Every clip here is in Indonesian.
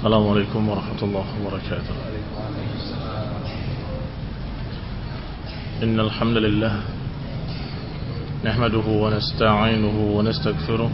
السلام عليكم ورحمة الله وبركاته. إن الحمد لله نحمده ونستعينه ونستغفره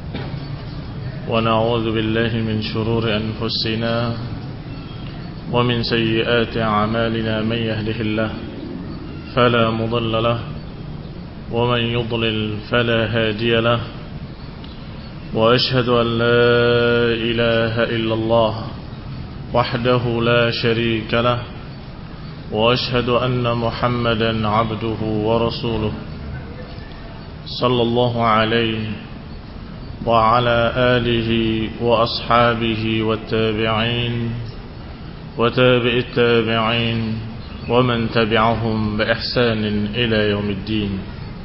ونعوذ بالله من شرور أنفسنا ومن سيئات أعمالنا. من يهده الله فلا مضل له ومن يضلل فلا هادي له، وأشهد أن لا إله إلا الله وحده لا شريك له، وأشهد أن محمدا عبده ورسوله صلى الله عليه وعلى آله وأصحابه والتابعين وتابع التابعين ومن تبعهم بإحسان إلى يوم الدين.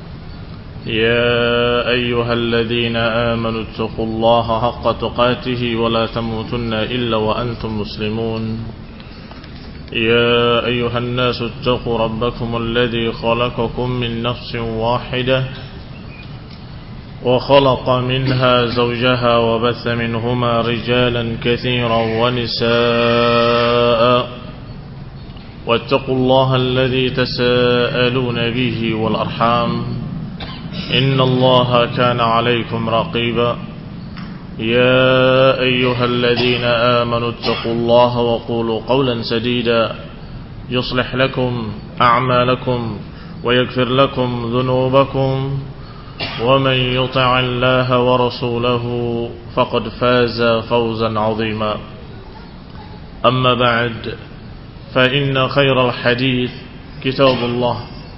يا أيها الذين آمنوا اتقوا الله حق تقاته ولا تموتن إلا وأنتم مسلمون. يا أيها الناس اتقوا ربكم الذي خلقكم من نفس واحدة وخلق منها زوجها وبث منهما رجالا كثيرا ونساء، واتقوا الله الذي تساءلون به والأرحام إن الله كان عليكم رقيبا. يا أيها الذين آمنوا اتقوا الله وقولوا قولا سديدا يصلح لكم أعمالكم ويغفر لكم ذنوبكم، ومن يطع الله ورسوله فقد فاز فوزا عظيما. أما بعد، فإن خير الحديث كتاب الله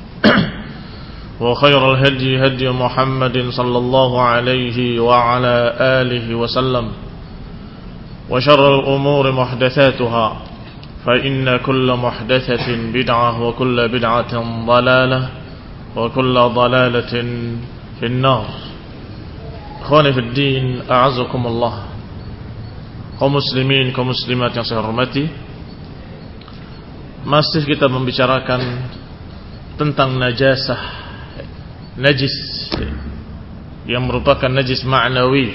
وخير الهدي هدي محمد صلى الله عليه وعلى آله وسلم، وشر الأمور محدثاتها، فإن كل محدثة بدعة وكل بدعة ضلالة وكل ضلالة في النار. Ikhwani fi din, a'azakumullah. Kaum muslimin, kaum muslimat yang saya hormati, masih kita membicarakan tentang najasah, najis yang merupakan najis ma'nawi.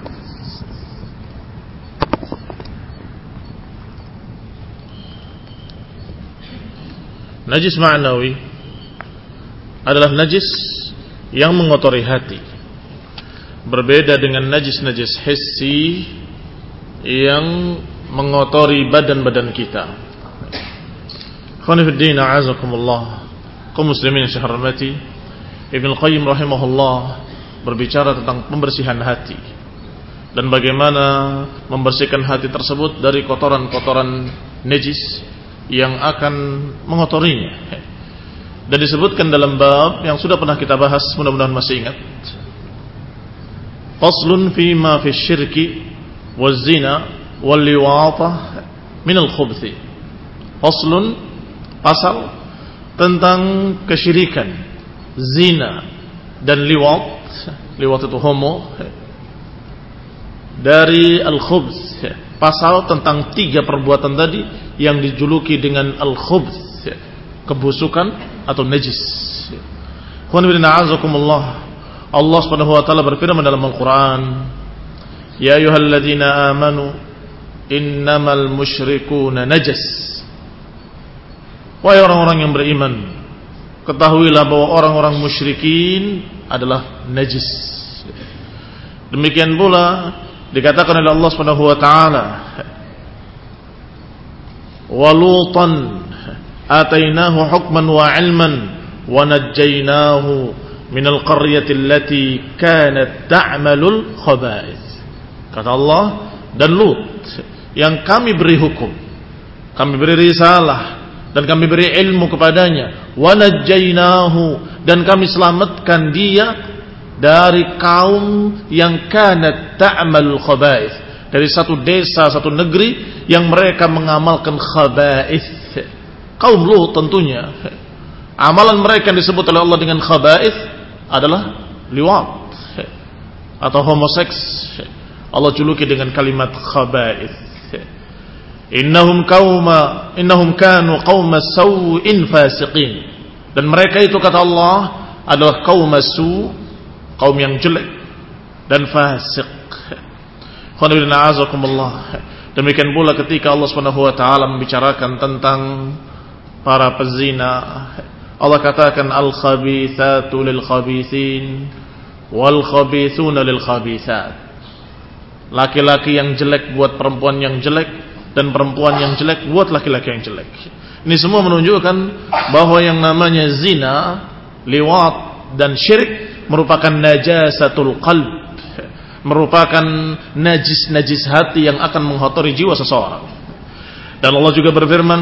Najis ma'nawi adalah najis yang mengotori hati, berbeda dengan najis-najis hissi yang mengotori badan-badan kita. Khonifuddin a'azakumullah, kaum muslimin yang saya hormati, Ibnu Qayyim rahimahullah berbicara tentang pembersihan hati dan bagaimana membersihkan hati tersebut dari kotoran-kotoran najis yang akan mengotorinya. Dan disebutkan dalam bab yang sudah pernah kita bahas, mudah-mudahan masih ingat. Faslun fi ma fi syirki waz zina wal liwatah min al khubthi. Faslun, pasal tentang kesyirikan, zina dan liwat. Liwat itu homo, dari al-khubth, pasal tentang 3 perbuatan tadi yang dijuluki dengan al-khubth, kebusukan atau najis. Allah Subhanahu wa taala berfirman dalam Al-Qur'an, ya ayyuhalladzina amanu innamal musyrikuuna najas. Wahai orang-orang yang beriman, ketahuilah bahwa orang-orang musyrikin adalah najis. Demikian pula dikatakan oleh Allah Subhanahu wa taala, wa lutan atainahu hukman wa ilman wa najjaynahu minal qaryati allati kanat ta'malul khaba'ith. Kata Allah, dan Lut yang kami beri hukum, kami beri risalah, dan kami beri ilmu kepadanya, wa najjaynahu, dan kami selamatkan dia dari kaum yang kanat ta'malul khaba'ith, dari satu desa, satu negeri yang mereka mengamalkan khaba'ith. Kaum Lut tentunya, amalan mereka yang disebut oleh Allah dengan khaba'ith adalah liwat atau homoseks. Allah juluki dengan kalimat khaba'ith. Innahum kanu qauma sau'in fasiqin. Dan mereka itu, kata Allah, adalah kaum su', kaum yang jelek dan fasik. Demikian pula ketika Allah Subhanahu wa taala membicarakan tentang para pezina, Allah katakan al-khabithatu lil-khabithin wal-khabithuna lil-khabithat. Laki-laki yang jelek buat perempuan yang jelek, dan perempuan yang jelek buat laki-laki yang jelek. Ini semua menunjukkan bahwa yang namanya zina, liwat dan syirik merupakan najasatul qalb, merupakan najis hati yang akan mengkotori jiwa seseorang. Dan Allah juga berfirman,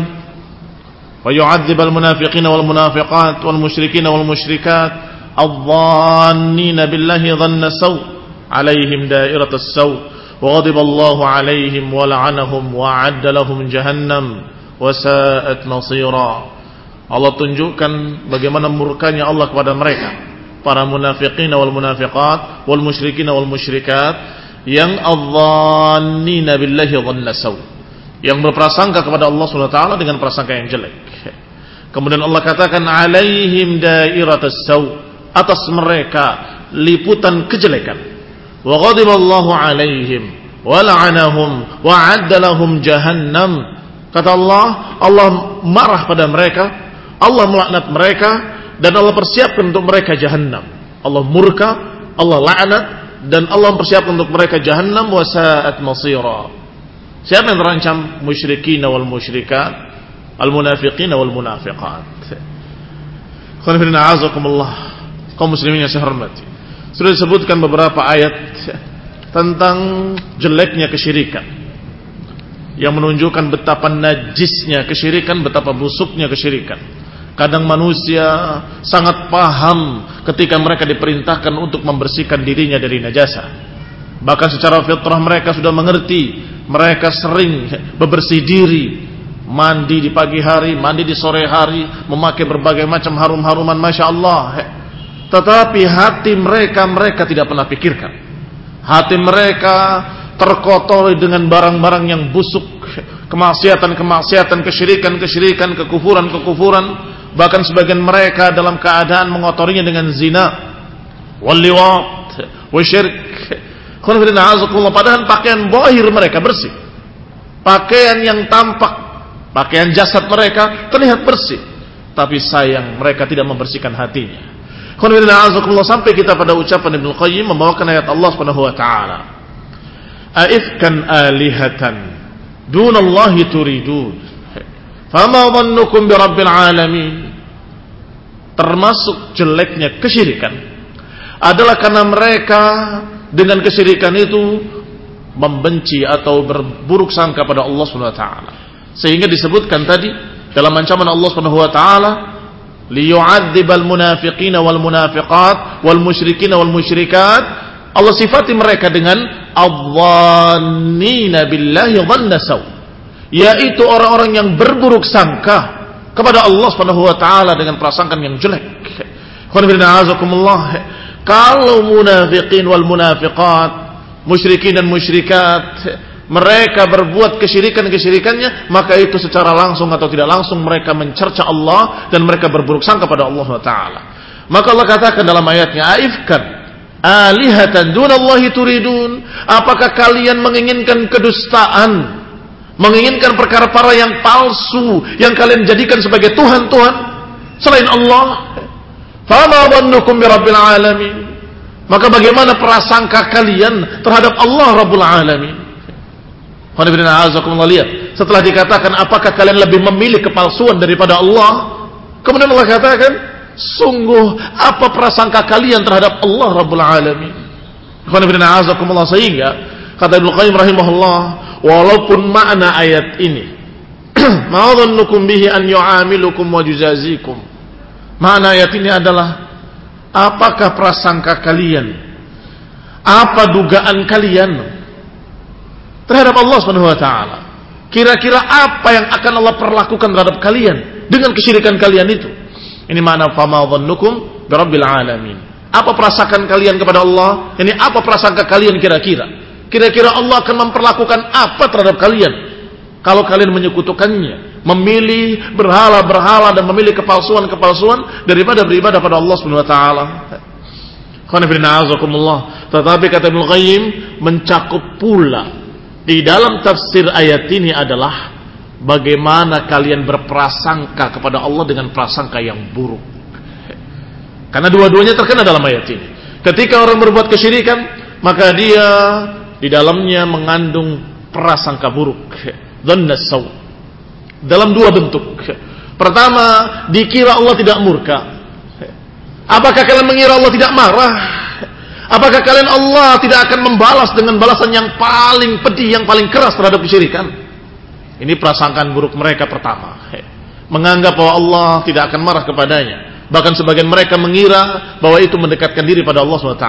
wa yu'adzibal munafiqina wal munafiqat wal musyrikina wal musyrikat adh-dhannina billahi dhanna saw 'alaihim dairatus saw wa ghadiballahu 'alaihim wa la'anahum wa 'adda lahum jahannam wa sa'at masira. Allah tunjukkan bagaimana murkanya Allah kepada mereka, para munafiqin wal munafiqat wal musyrikin wal musyrikat yang adh-dhannina billahi dhanna saw, yang berprasangka kepada Allah Subhanahu wa taala dengan prasangka yang jelek. Kemudian Allah katakan alaihim dairatus saw, atas mereka liputan kejelekan. Wa ghadiballahu alaihim wa la'anahum wa 'adda lahum jahannam. Kata Allah, Allah marah pada mereka, Allah melaknat mereka, dan Allah persiapkan untuk mereka jahannam. Allah murka, Allah laknat, dan Allah mempersiapkan untuk mereka jahannam wa sa'at masira. Siapa yang terancam? Musyrikin wal musyrikat, al munafiqin wal munafiqat. Khonifina a'azakumullah, kaum muslimin yang saya hormati. Sudah disebutkan beberapa ayat tentang jeleknya kesyirikan, yang menunjukkan betapa najisnya kesyirikan, betapa busuknya kesyirikan. Kadang manusia sangat paham ketika mereka diperintahkan untuk membersihkan dirinya dari najasa. Bahkan secara fitrah mereka sudah mengerti. Mereka sering bebersih diri, mandi di pagi hari, mandi di sore hari, memakai berbagai macam harum-haruman, Masya Allah. Tetapi hati mereka tidak pernah pikirkan. Hati mereka terkotori dengan barang-barang yang busuk, kemaksiatan-kemaksiatan, kesyirikan-kesyirikan, kekufuran-kekufuran. Bahkan sebagian mereka dalam keadaan mengotorinya dengan zina, wal liwat, wasyirk. Padahal pakaian zahir mereka bersih, pakaian yang tampak, pakaian jasad mereka terlihat bersih, tapi sayang mereka tidak membersihkan hatinya. Sampai kita pada ucapan Ibnu Qayyim membawakan ayat Allah Subhanahu wa taala, aifkan alihatan dunallahi turidun fama dhannukum birabbil alamin. Termasuk jeleknya kesyirikan adalah karena mereka dengan kesyirikan itu membenci atau berburuk sangka pada Allah Subhanahu wa taala. Sehingga disebutkan tadi dalam ancaman Allah Subhanahu wa taala, liyu'adzibal munafiqina wal munafiqat wal musyrikina wal musyrikat. Allah sifati mereka dengan adh-dhannina billahi dhanna saw, yaitu orang-orang yang berburuk sangka kepada Allah Subhanahu wa taala dengan prasangkaan yang jelek. Kalau munafiqin wal munafiqat, musyrikin dan musyrikat, mereka berbuat kesyirikan-kesyirikannya, maka itu secara langsung atau tidak langsung mereka mencerca Allah dan mereka berburuk sangka pada Allah Ta'ala. Maka Allah katakan dalam ayatnya, aifkan alihatan dunallahi turidun. Apakah kalian menginginkan kedustaan, menginginkan perkara-perkara yang palsu yang kalian jadikan sebagai Tuhan-Tuhan selain Allah? Fama dhannukum birabbil alamin. Maka bagaimana prasangka kalian terhadap Allah Rabbul Alamin? Lihat, setelah dikatakan apakah kalian lebih memilih kepalsuan daripada Allah, kemudian Allah katakan, sungguh apa prasangka kalian terhadap Allah Rabbul Alamin? Sehingga kata Ibnu Qayyim rahimahullah, walaupun makna ayat ini ma dhannukum bihi an yu'amilukum wa yujazikum, makna ayat ini adalah apakah prasangka kalian, apa dugaan kalian terhadap Allah Subhanahu wa taala? Kira-kira apa yang akan Allah perlakukan terhadap kalian dengan kesyirikan kalian itu? Ini makna fama dhannukum birabbil alamin. Apa prasangka kalian kepada Allah? Ini apa prasangka kalian kira-kira? Kira-kira Allah akan memperlakukan apa terhadap kalian kalau kalian menyekutukannya, memilih berhala-berhala dan memilih kepalsuan-kepalsuan daripada beribadah pada Allah Subhanahu wa taala? Tetapi kata Ibnu Qayyim, mencakup pula di dalam tafsir ayat ini adalah bagaimana kalian berprasangka kepada Allah dengan prasangka yang buruk. Karena dua-duanya terkena dalam ayat ini. Ketika orang berbuat kesyirikan, maka dia di dalamnya mengandung prasangka buruk, dhanna saw, dalam dua bentuk. Pertama, dikira Allah tidak murka. Apakah kalian mengira Allah tidak marah? Apakah kalian Allah tidak akan membalas dengan balasan yang paling pedih, yang paling keras terhadap kesyirikan? Ini prasangkaan buruk mereka pertama. Menganggap bahwa Allah tidak akan marah kepadanya. Bahkan sebagian mereka mengira bahwa itu mendekatkan diri pada Allah SWT.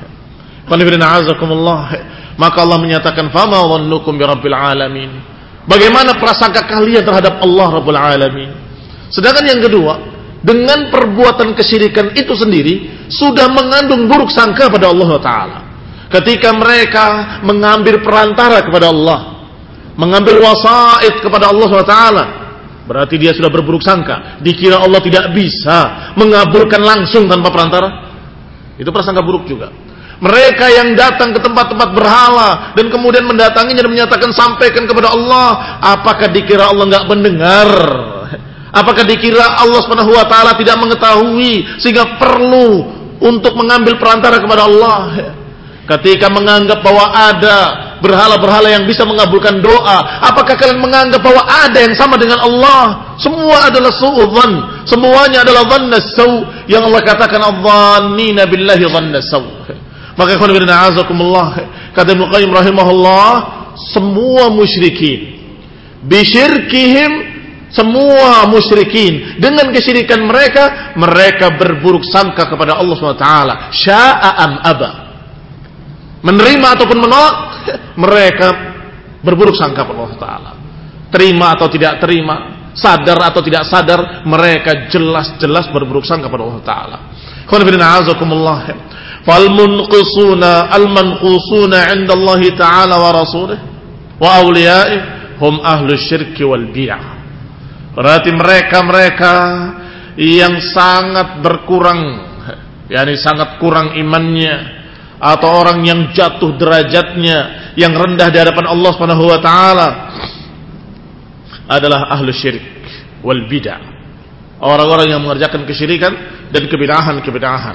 Maka Allah menyatakan, fama dhannukum birabbil alamin. Bagaimana prasangka kalian terhadap Allah Rabbul Alamin? Sedangkan yang kedua, dengan perbuatan kesyirikan itu sendiri sudah mengandung buruk sangka pada Allah Ta'ala. Ketika mereka mengambil perantara kepada Allah, mengambil wasaid kepada Allah Ta'ala, berarti dia sudah berburuk sangka. Dikira Allah tidak bisa mengabulkan langsung tanpa perantara. Itu prasangka buruk juga. Mereka yang datang ke tempat-tempat berhala dan kemudian mendatanginya dan menyatakan sampaikan kepada Allah, apakah dikira Allah enggak mendengar? Apakah dikira Allah Subhanahu wa taala tidak mengetahui sehingga perlu untuk mengambil perantara kepada Allah? Ketika menganggap bahwa ada berhala-berhala yang bisa mengabulkan doa, apakah kalian menganggap bahwa ada yang sama dengan Allah? Semua adalah su'udzan, semuanya adalah dhanna saw, yang Allah katakan adh-dhannina billahi dhanna saw. Maka ikhwan fillah azakumullah, kata Ibnu Qayyim rahimahullah, semua musyrikin bisyirkihim, semua musyrikin dengan kesyirikan mereka, mereka berburuk sangka kepada Allah SWT. Sya'a am aba, menerima ataupun menolak, mereka berburuk sangka kepada Allah SWT. Terima atau tidak terima, sadar atau tidak sadar, mereka jelas-jelas berburuk sangka kepada Allah Ta'ala. Fal munqisuna al manqusuna 'inda Allah Ta'ala wa rasulih wa awliyaih hum ahlus syirki wal bid'ah. Berarti mereka yang sangat berkurang, yakni sangat kurang imannya, atau orang yang jatuh derajatnya, yang rendah di hadapan Allah Subhanahu wa taala, adalah ahlu syirik wal bid'ah. Orang-orang yang mengerjakan kesyirikan dan kebid'ahan-kebid'ahan.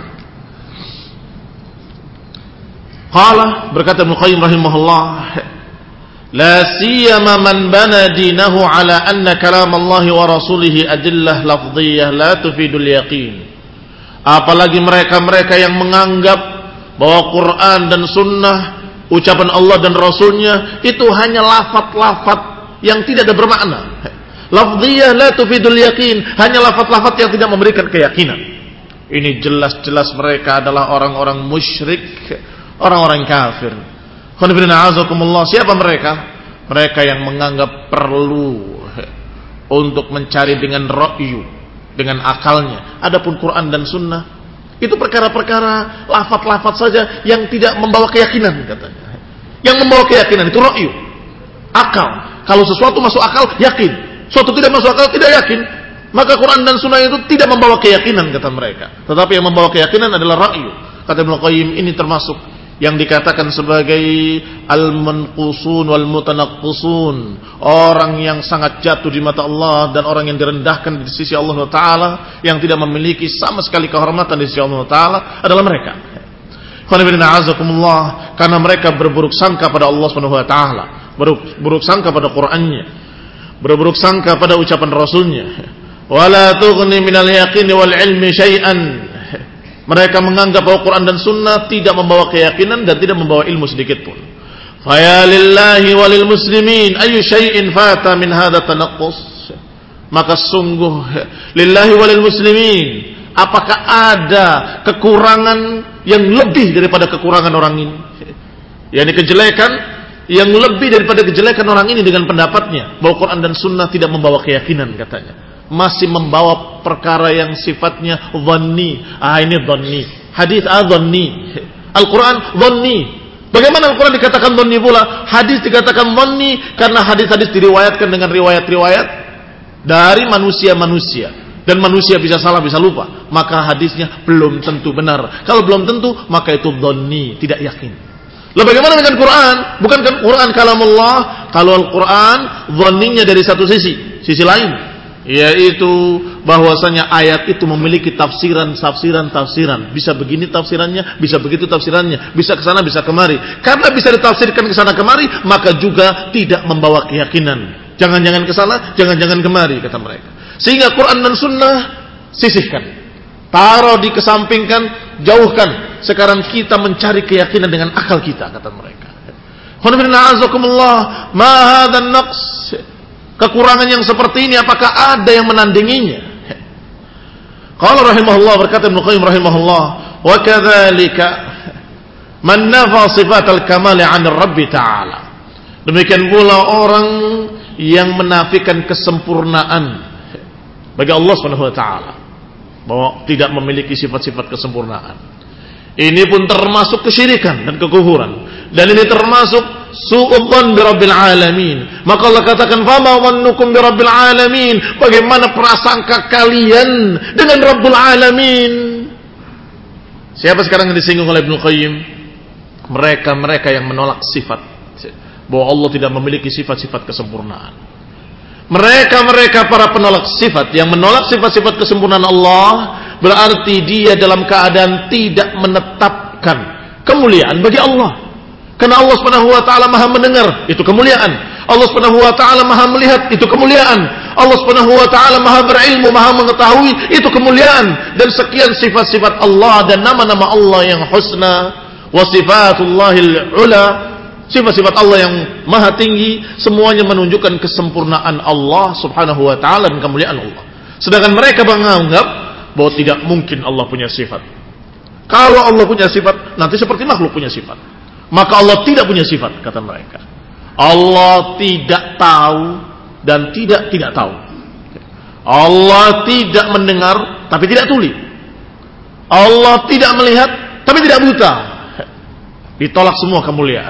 Qala, berkata Ibnu Qayyim rahimahullah, la siyama man bana dinahu ala anna kalam Allah wa rasulih adillah lafdhiyah la tufidul yaqin. Apalagi mereka-mereka yang menganggap bahwa Quran dan sunnah, ucapan Allah dan Rasulnya itu hanya lafaz-lafaz yang tidak ada bermakna. Lafdhiyah la tufidul yaqin, hanya lafaz-lafaz yang tidak memberikan keyakinan. Ini jelas-jelas mereka adalah orang-orang musyrik, orang-orang kafir. Siapa mereka? Mereka yang menganggap perlu untuk mencari dengan ra'yu, dengan akalnya. Adapun Quran dan sunnah itu perkara-perkara lafaz-lafaz saja yang tidak membawa keyakinan, katanya. Yang membawa keyakinan itu ra'yu, akal. Kalau sesuatu masuk akal, yakin. Sesuatu tidak masuk akal, tidak yakin. Maka Quran dan sunnah itu tidak membawa keyakinan, kata mereka. Tetapi yang membawa keyakinan adalah ra'yu. Kata Ibnu Qayyim, ini termasuk yang dikatakan sebagai al-manqusun wal mutanaqqisun, orang yang sangat jatuh di mata Allah dan orang yang direndahkan di sisi Allah Ta'ala, yang tidak memiliki sama sekali kehormatan di sisi Allah Ta'ala adalah mereka. Karena mereka berburuk sangka pada Allah Subhanahu wa taala, berburuk sangka pada Qur'annya, berburuk sangka pada ucapan Rasulnya. Wala tughni minal yaqini wal ilmi syai'an. Mereka menganggap bahwa Quran dan Sunnah tidak membawa keyakinan dan tidak membawa ilmu sedikit pun. Faya lillahi walil muslimin ayu syai'in fata min hadha tanaqqus. Maka sungguh lillahi walil muslimin, apakah ada kekurangan yang lebih daripada kekurangan orang ini? yakni kejelekan yang lebih daripada kejelekan orang ini dengan pendapatnya bahwa Quran dan Sunnah tidak membawa keyakinan, katanya. Masih membawa perkara yang sifatnya dhanni. Ini dhanni. Hadis dhanni. Al-Quran dhanni. Bagaimana Al-Quran dikatakan dhanni pula? Hadis dikatakan dhanni karena hadis-hadis diriwayatkan dengan riwayat-riwayat dari manusia-manusia. Dan manusia bisa salah, bisa lupa. Maka hadisnya belum tentu benar. Kalau belum tentu, maka itu dhanni, tidak yakin. Lah bagaimana dengan Quran? Bukankah Quran kalamullah? Kalau Al-Quran dhanninya dari satu sisi lain, yaitu bahwasanya ayat itu memiliki tafsiran. Bisa begini tafsirannya, bisa begitu tafsirannya, bisa ke sana, bisa kemari. Karena bisa ditafsirkan ke sana kemari, maka juga tidak membawa keyakinan. Jangan-jangan ke sana, jangan-jangan kemari, kata mereka. Sehingga Quran dan Sunnah sisihkan, taruh dikesampingkan, jauhkan. Sekarang kita mencari keyakinan dengan akal kita, kata mereka. Ma hadzal naqs. Kekurangan yang seperti ini apakah ada yang menandinginya? Qala rahimahullah, berkata Ibnu Qayyim rahimahullah, wa kadzalika man nafa sifatal kamal 'an Rabb ta'ala. Demikian pula orang yang menafikan kesempurnaan bagi Allah Subhanahu wa taala, bahwa tidak memiliki sifat-sifat kesempurnaan. Ini pun termasuk kesyirikan dan kekufuran, dan ini termasuk su'udzan bi rabbil alamin. Maka Allah katakan, fama dhannukum bi rabbil alamin, bagaimana prasangka kalian dengan Rabbul alamin? Siapa sekarang yang disinggung oleh Ibnu Qayyim? Mereka yang menolak sifat, bahwa Allah tidak memiliki sifat-sifat kesempurnaan. Mereka para penolak sifat yang menolak sifat-sifat kesempurnaan Allah, berarti dia dalam keadaan tidak menetapkan kemuliaan bagi Allah. Karena Allah Subhanahu wa taala Maha mendengar, itu kemuliaan. Allah Subhanahu wa taala Maha melihat, itu kemuliaan. Allah Subhanahu wa taala Maha berilmu, Maha mengetahui, itu kemuliaan. Dan sekian sifat-sifat Allah dan nama-nama Allah yang husna, wa sifatullahil ula, sifat-sifat Allah yang maha tinggi, semuanya menunjukkan kesempurnaan Allah Subhanahu wa taala dan kemuliaan Allah. Sedangkan mereka menganggap bahwa tidak mungkin Allah punya sifat. Kalau Allah punya sifat, nanti seperti makhluk punya sifat. Maka Allah tidak punya sifat, kata mereka. Allah tidak tahu dan tidak tahu. Allah tidak mendengar tapi tidak tuli. Allah tidak melihat tapi tidak buta. Ditolak semua kemuliaan.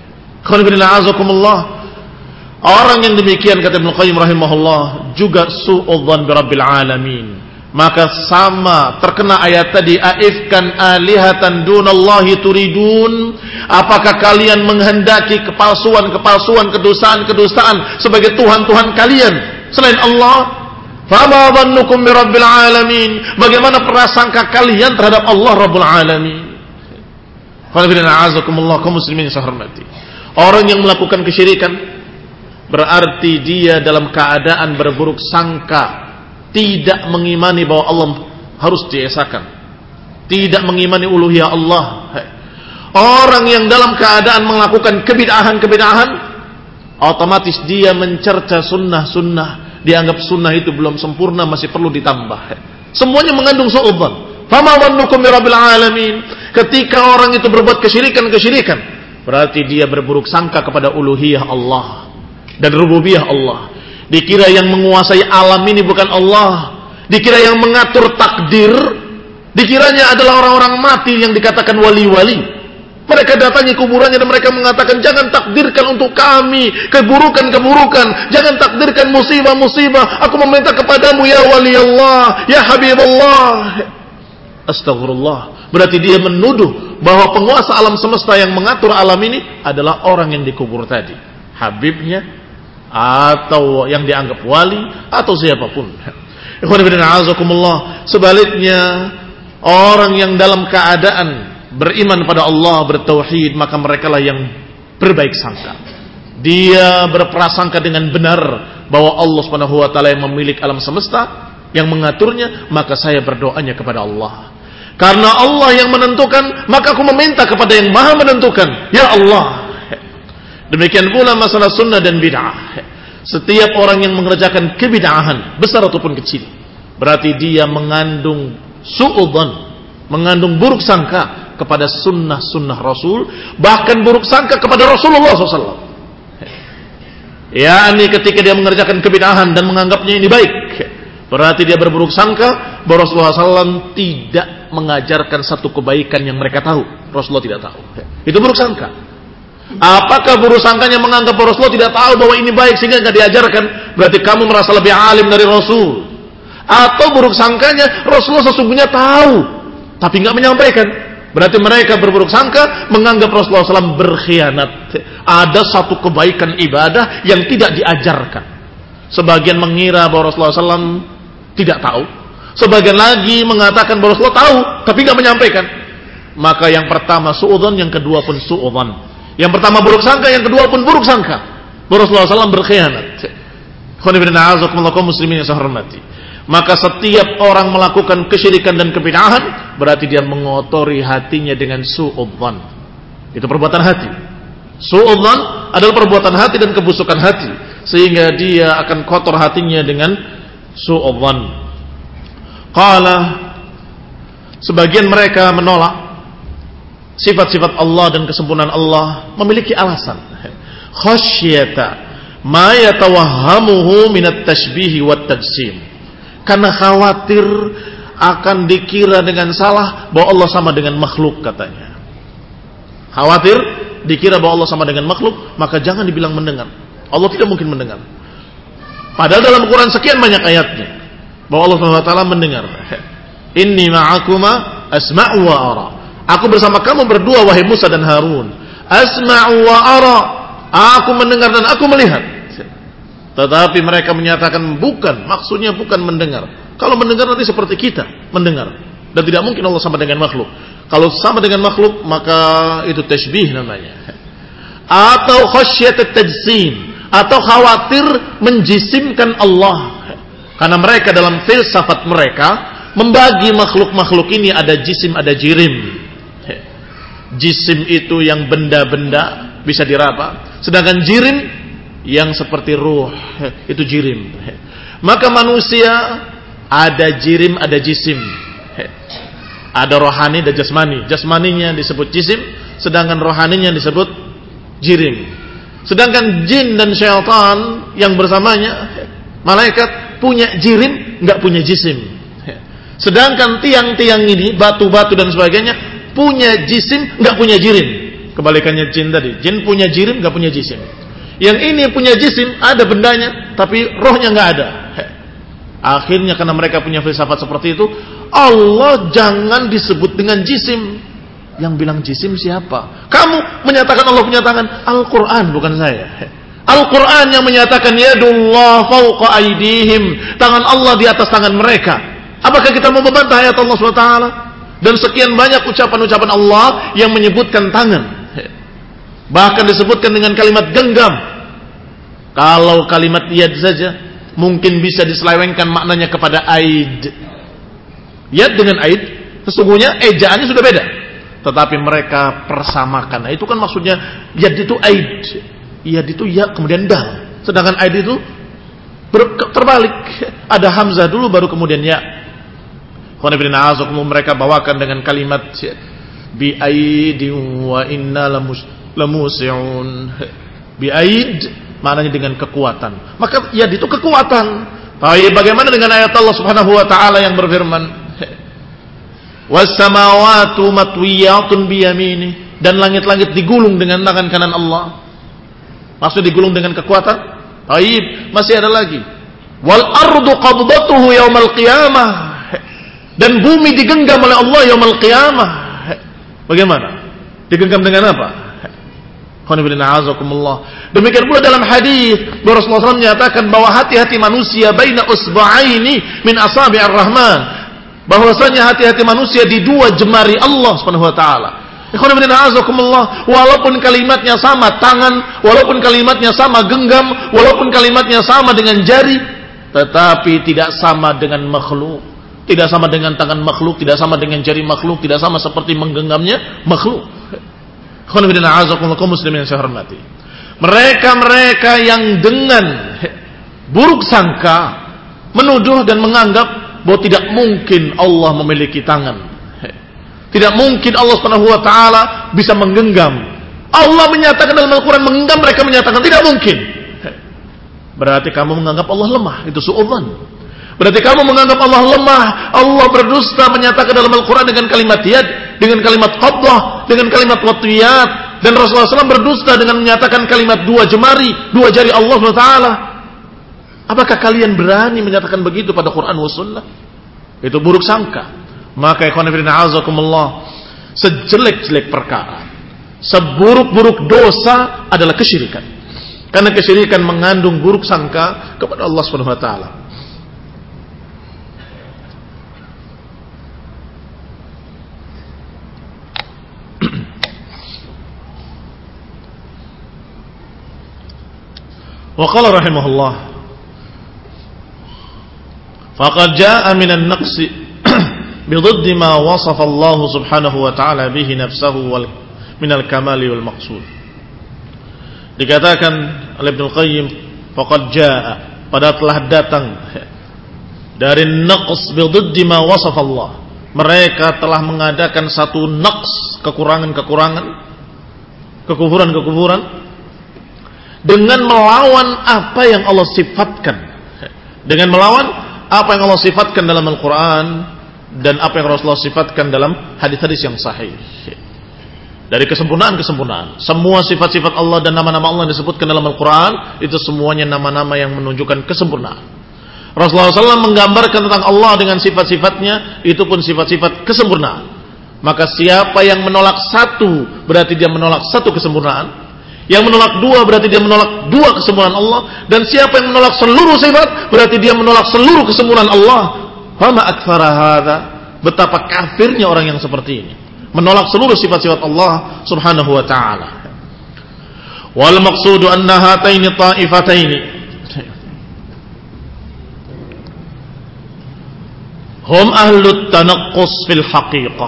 Orang yang demikian, kata Ibnu Qayyim rahimahullah, juga su'udzan bi rabbil alamin. Maka sama terkena ayat tadi, aifkan alihatan dunallahi turidun. Apakah kalian menghendaki kepalsuan, kedustaan sebagai Tuhan kalian selain Allah? Fama dhannukum bi rabbil alamin. Bagaimana prasangka kalian terhadap Allah Rabbul alamin? Kaum muslimin yang saya hormati, orang yang melakukan kesyirikan berarti dia dalam keadaan berburuk sangka, tidak mengimani bahwa Allah harus diesakan, tidak mengimani uluhiyah Allah. Orang yang dalam keadaan melakukan kebid'ahan, otomatis dia mencerca sunnah, dianggap sunnah itu belum sempurna, masih perlu ditambah. Semuanya mengandung su'udzan. Fama dhannukum bi rabbil alamin. Ketika orang itu berbuat kesyirikan, berarti dia berburuk sangka kepada uluhiyah Allah dan rububiyah Allah. Dikira yang menguasai alam ini bukan Allah, dikira yang mengatur takdir, dikiranya adalah orang-orang mati yang dikatakan wali-wali. Mereka datangi kuburannya dan mereka mengatakan, jangan takdirkan untuk kami keburukan, jangan takdirkan musibah. Aku meminta kepadamu ya wali Allah, ya Habib Allah. Astagfirullah. Berarti dia menuduh bahwa penguasa alam semesta yang mengatur alam ini adalah orang yang dikubur tadi, habibnya, atau yang dianggap wali, atau siapapun. Sebaliknya, orang yang dalam keadaan beriman pada Allah, bertauhid, maka merekalah yang berbaik sangka. Dia berprasangka dengan benar bahwa Allah Subhanahu wa taala yang memiliki alam semesta, yang mengaturnya, maka saya berdoanya kepada Allah. Karena Allah yang menentukan, maka aku meminta kepada yang maha menentukan, ya Allah. Demikian pula masalah sunnah dan bid'ah. Setiap orang yang mengerjakan kebid'ahan, besar ataupun kecil, berarti dia mengandung su'udzan, mengandung buruk sangka kepada sunnah Rasul, bahkan buruk sangka kepada Rasulullah SAW. Yakni ketika dia mengerjakan kebid'ahan dan menganggapnya ini baik, berarti dia berburuk sangka bahwa Rasulullah SAW tidak mengajarkan satu kebaikan yang mereka tahu. Rasulullah tidak tahu. Itu buruk sangka. Apakah buruk sangkanya menganggap bahwa Rasulullah tidak tahu bahwa ini baik sehingga tidak diajarkan? Berarti kamu merasa lebih alim dari Rasul. Atau buruk sangkanya Rasulullah sesungguhnya tahu tapi tidak menyampaikan. Berarti mereka berburuk sangka, menganggap Rasulullah SAW berkhianat. Ada satu kebaikan ibadah yang tidak diajarkan. Sebagian mengira bahwa Rasulullah SAW tidak tahu. Sebagian lagi mengatakan bahwa Rasulullah tahu, tapi tidak menyampaikan. Maka yang pertama su'udzon, yang kedua pun su'udzon. Yang pertama buruk sangka, yang kedua pun buruk sangka bahwa Rasulullah SAW berkhianat. Muslimin yang saya hormati. Maka setiap orang melakukan kesyirikan dan kebid'ahan, berarti dia mengotori hatinya dengan su'udzon. Itu perbuatan hati. Su'udzon adalah perbuatan hati dan kebusukan hati, sehingga dia akan kotor hatinya dengan su'udzon. Qala, sebagian mereka menolak sifat-sifat Allah dan kesempurnaan Allah, memiliki alasan. Khasyata ma yatawahhamuhu minat tashbihi wat tajsim. Karena khawatir akan dikira dengan salah bahwa Allah sama dengan makhluk, katanya. Khawatir dikira bahwa Allah sama dengan makhluk, maka jangan dibilang mendengar. Allah tidak mungkin mendengar. Padahal dalam Quran sekian banyak ayatnya bahwa Allah SWT mendengar. Inni ma'akuma asma'u wa ara. Aku bersama kamu berdua, wahai Musa dan Harun. Asma'u wa ara. Aku mendengar dan aku melihat. Tetapi mereka menyatakan bukan, maksudnya bukan mendengar. Kalau mendengar nanti seperti kita mendengar. Dan tidak mungkin Allah sama dengan makhluk. Kalau sama dengan makhluk, maka itu tashbih namanya. Atau khasyat at-tajsim, atau khawatir menjisimkan Allah. Karena mereka dalam filsafat mereka membagi makhluk-makhluk ini ada jisim, ada jirim. Jisim itu yang benda-benda bisa diraba, sedangkan jirim yang seperti ruh, itu jirim. Maka manusia ada jirim, ada jisim. Ada rohani dan jasmani. Jasmaninya disebut jisim, sedangkan rohaninya disebut jirim. Sedangkan jin dan syaitan yang bersamanya, malaikat, punya jirim, enggak punya jisim. Sedangkan tiang-tiang ini, batu-batu dan sebagainya, punya jisim, enggak punya jirim. Kebalikannya jin tadi. Jin punya jirim, enggak punya jisim. Yang ini punya jisim, ada bendanya, tapi rohnya nggak ada. Akhirnya karena mereka punya filsafat seperti itu, Allah jangan disebut dengan jisim. Yang bilang jisim siapa? Kamu menyatakan Allah punya tangan. Al-Quran, bukan saya. Al-Quran yang menyatakan yadullah fawqa aydihim, tangan Allah di atas tangan mereka. Apakah kita mau membantah ayat Allah SWT? Dan sekian banyak ucapan-ucapan Allah yang menyebutkan tangan. Bahkan disebutkan dengan kalimat genggam. Kalau kalimat yad saja mungkin bisa diselewengkan maknanya kepada aid. Yad dengan aid sesungguhnya ejaannya sudah beda, tetapi mereka persamakan. Nah, itu kan maksudnya yad itu aid. Yad itu ya kemudian dal. Sedangkan aid itu terbalik. Ada hamzah dulu baru kemudian ya. Mereka bawakan dengan kalimat bi aidin wa inna lamusi'un. Bi'aid maknanya dengan kekuatan. Maka yad itu kekuatan. Tapi bagaimana dengan ayat Allah Subhanahu wa taala yang berfirman, "Was samawati matwiyatun biyamini," dan langit-langit digulung dengan tangan kanan Allah. Maksudnya digulung dengan kekuatan? Baik, masih ada lagi. Wal ardu qabdatuhu yaumal qiyamah, dan bumi digenggam oleh Allah yaumal qiyamah. Bagaimana? Digenggam dengan apa? Demikian pula dalam hadis Rasulullah SAW menyatakan bahwa hati-hati manusia baina usba'aini min asabi'ir rahman, bahwasanya hati-hati manusia di dua jemari Allah Subhanahu wa taala. Walaupun kalimatnya sama tangan, walaupun kalimatnya sama genggam, walaupun kalimatnya sama dengan jari, tetapi tidak sama dengan makhluk, tidak sama dengan tangan makhluk, tidak sama dengan jari makhluk, tidak sama seperti menggenggamnya makhluk. Muslimin yang saya hormati, mereka yang dengan buruk sangka menuduh dan menganggap bahwa tidak mungkin Allah memiliki tangan, tidak mungkin Allah Subhanahu wa taala bisa menggenggam. Allah menyatakan dalam Al-Quran menggenggam, mereka menyatakan tidak mungkin. Berarti kamu menganggap Allah lemah, itu su'udzon. Berarti kamu menganggap Allah lemah. Allah berdusta menyatakan dalam Al-Quran dengan kalimat yad, dengan kalimat qabdah, dengan kalimat watwiyat. Dan Rasulullah SAW berdusta dengan menyatakan kalimat dua jemari, dua jari Allah SWT. Apakah kalian berani menyatakan begitu pada Quran wa Sunnah? Itu buruk sangka. Maka ikhwan fillah, sejelek-jelek perkara, seburuk-buruk dosa adalah kesyirikan. Karena kesyirikan mengandung buruk sangka kepada Allah Subhanahu wa taala. Wa qala rahimahullah, faqad jaa'a minan naqsi bididdi ma wasafa Allah Subhanahu wa ta'ala bihi nafsahu wal minal kamali wal maqsud. Dikatakan oleh Ibnu Qayyim, faqad jaa'a, pada telah datang dari naqs bididdi ma wasafa Allah. Mereka telah mengadakan satu naqs, kekurangan-kekurangan, kekufuran-kekufuran, dengan melawan apa yang Allah sifatkan, dengan melawan apa yang Allah sifatkan dalam Al-Quran dan apa yang Rasulullah sifatkan dalam hadis-hadis yang sahih. Dari kesempurnaan-kesempurnaan, semua sifat-sifat Allah dan nama-nama Allah yang disebutkan dalam Al-Quran itu semuanya nama-nama yang menunjukkan kesempurnaan. Rasulullah SAW menggambarkan tentang Allah dengan sifat-sifatnya, itu pun sifat-sifat kesempurnaan. Maka siapa yang menolak satu berarti dia menolak satu kesempurnaan. Yang menolak dua berarti dia menolak dua kesempurnaan Allah. Dan siapa yang menolak seluruh sifat berarti dia menolak seluruh kesempurnaan Allah. Fama aktsara hadza, betapa kafirnya orang yang seperti ini, menolak seluruh sifat-sifat Allah Subhanahu wa taala. Wal maqsudu anna hataini ta'ifataini hum ahlut tanaqqus fil haqiqah.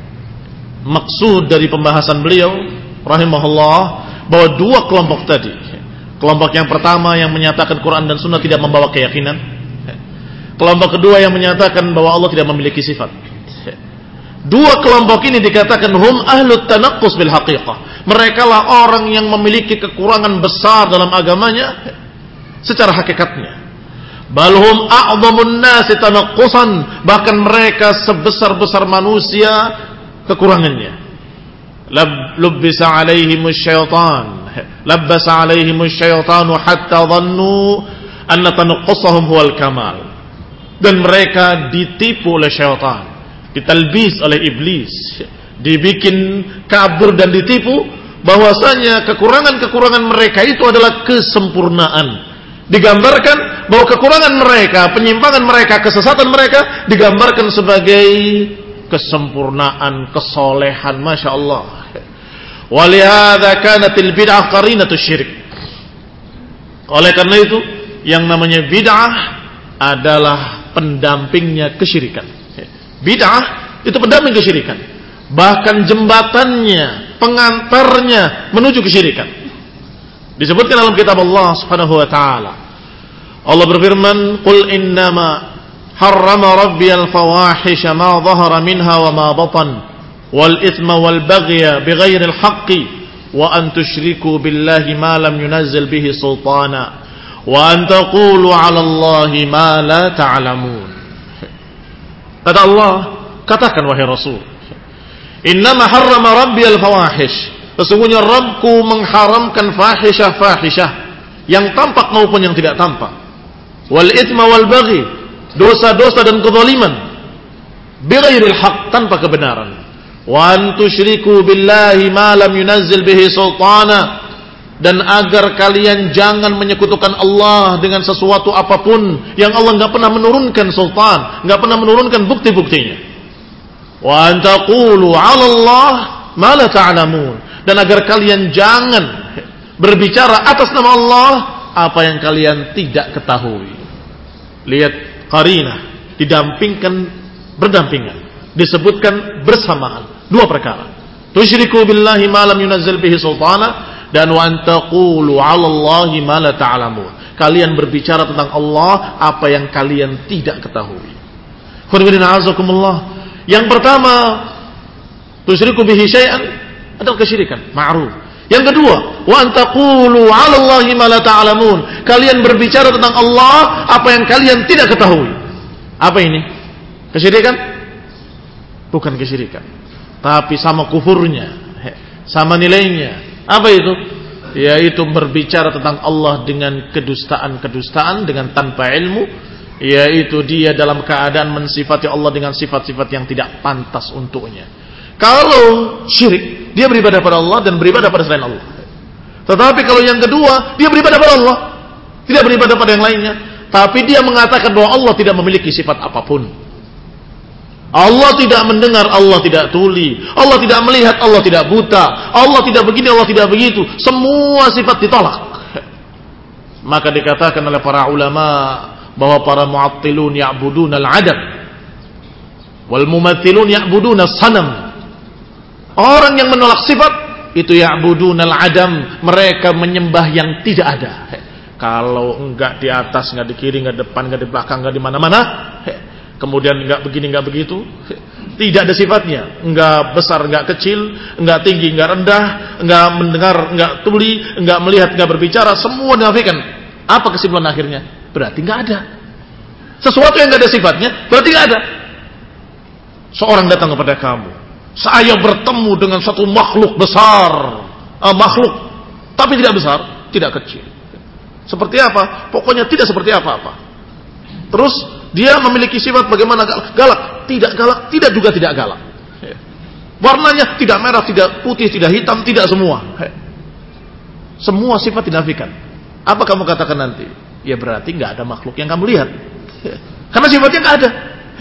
Maksud dari pembahasan beliau rahimahullah bahwa dua kelompok tadi, kelompok yang pertama yang menyatakan Quran dan Sunnah tidak membawa keyakinan, kelompok kedua yang menyatakan bahwa Allah tidak memiliki sifat. Dua kelompok ini dikatakan hum ahlut tanaqqus bil haqiqah. Mereka lah orang yang memiliki kekurangan besar dalam agamanya secara hakikatnya. Bal hum a'dhamun nasi tanaqqusan, bahkan mereka sebesar-besar manusia kekurangannya. Labbasa alaihimus syaitan, labbasa alaihimus syaitanu hatta dhannu anna tanaqqusahum huwal kamal. Dan mereka ditipu oleh syaitan, ditalbis oleh iblis, dibikin kabur dan ditipu bahwasanya kekurangan-kekurangan mereka itu adalah kesempurnaan. Digambarkan bahwa kekurangan mereka, penyimpangan mereka, kesesatan mereka digambarkan sebagai kesempurnaan, kesolehan, Masya Allah. Walihada kanatil bid'ah qarinatu syirik. Oleh karena itu, yang namanya bid'ah adalah pendampingnya kesyirikan. Bid'ah itu pendamping kesyirikan, bahkan jembatannya, pengantarnya menuju kesyirikan. Disebutkan dalam kitab Allah Subhanahu wa taala. Allah berfirman, "Qul innama harrama rabbiyal fawahisha ma dhahara minha wa ma batan wal itsma wal baghya bighairil haqqi wa an tusyriku billahi ma lam yunazzil bihi sultana wa an taqulu 'ala Allahi ma la ta'lamun." Kata Allah, katakan wahai Rasul, innama harrama rabbiyal fawahish, sesungguhnya Rabbku mengharamkan fahisyah-fahisyah yang tampak maupun yang tidak tampak, wal itsma wal baghi, dosa-dosa dan kezaliman, bighairil haq, tanpa kebenaran, wa an tusyriku billahi ma lam yunazzil bihi sultana, dan agar kalian jangan menyekutukan Allah dengan sesuatu apapun yang Allah enggak pernah menurunkan sultan, enggak pernah menurunkan bukti-buktinya. Wa an taqulu 'ala Allah ma la ta'lamun, dan agar kalian jangan berbicara atas nama Allah apa yang kalian tidak ketahui. Lihat qarinah, didampingkan, berdampingan, disebutkan bersamaan dua perkara. Tusyriku billahi ma lam yunazzil bihi sultana, dan wa antaqulu 'ala Allahi ma la ta'lamun, kalian berbicara tentang Allah apa yang kalian tidak ketahui. Yang pertama, tusyriku bihi syai'an, adalah kesyirikan, ma'ruf. Yang kedua, wa antaqulu 'ala Allahi ma la ta'lamun, kalian berbicara tentang Allah apa yang kalian tidak ketahui. Apa ini? Kesyirikan? Bukan kesyirikan, tapi sama kufurnya, sama nilainya. Apa itu? Yaitu berbicara tentang Allah dengan kedustaan-kedustaan, dengan tanpa ilmu, yaitu dia dalam keadaan mensifati Allah dengan sifat-sifat yang tidak pantas untuknya. Kalau syirik, dia beribadah pada Allah dan beribadah pada selain Allah. Tetapi kalau yang kedua, dia beribadah pada Allah, tidak beribadah pada yang lainnya. Tapi dia mengatakan bahwa Allah tidak memiliki sifat apapun. Allah tidak mendengar, Allah tidak tuli, Allah tidak melihat, Allah tidak buta, Allah tidak begini, Allah tidak begitu. Semua sifat ditolak. Maka dikatakan oleh para ulama bahwa para mu'attilun ya'budun al-adam wal mumathilun ya'budun as-sanam. Orang yang menolak sifat itu ya'budun al-adam, mereka menyembah yang tidak ada. Kalau enggak di atas, enggak di kiri, enggak depan, enggak di belakang, enggak di mana-mana, kemudian enggak begini, enggak begitu, tidak ada sifatnya, enggak besar, enggak kecil, enggak tinggi, enggak rendah, enggak mendengar, enggak tuli, enggak melihat, enggak berbicara, semua dinafikan. Apa kesimpulan akhirnya? Berarti enggak ada. Sesuatu yang enggak ada sifatnya, berarti enggak ada. Seorang datang kepada kamu, saya bertemu dengan satu makhluk besar, makhluk, tapi tidak besar, tidak kecil. Seperti apa? Pokoknya tidak seperti apa-apa. Terus dia memiliki sifat bagaimana? Galak, tidak juga tidak galak. Warnanya tidak merah, tidak putih, tidak hitam, tidak semua. Semua sifat dinafikan. Apa kamu katakan nanti? Ya berarti nggak ada makhluk yang kamu lihat. Karena sifatnya nggak ada.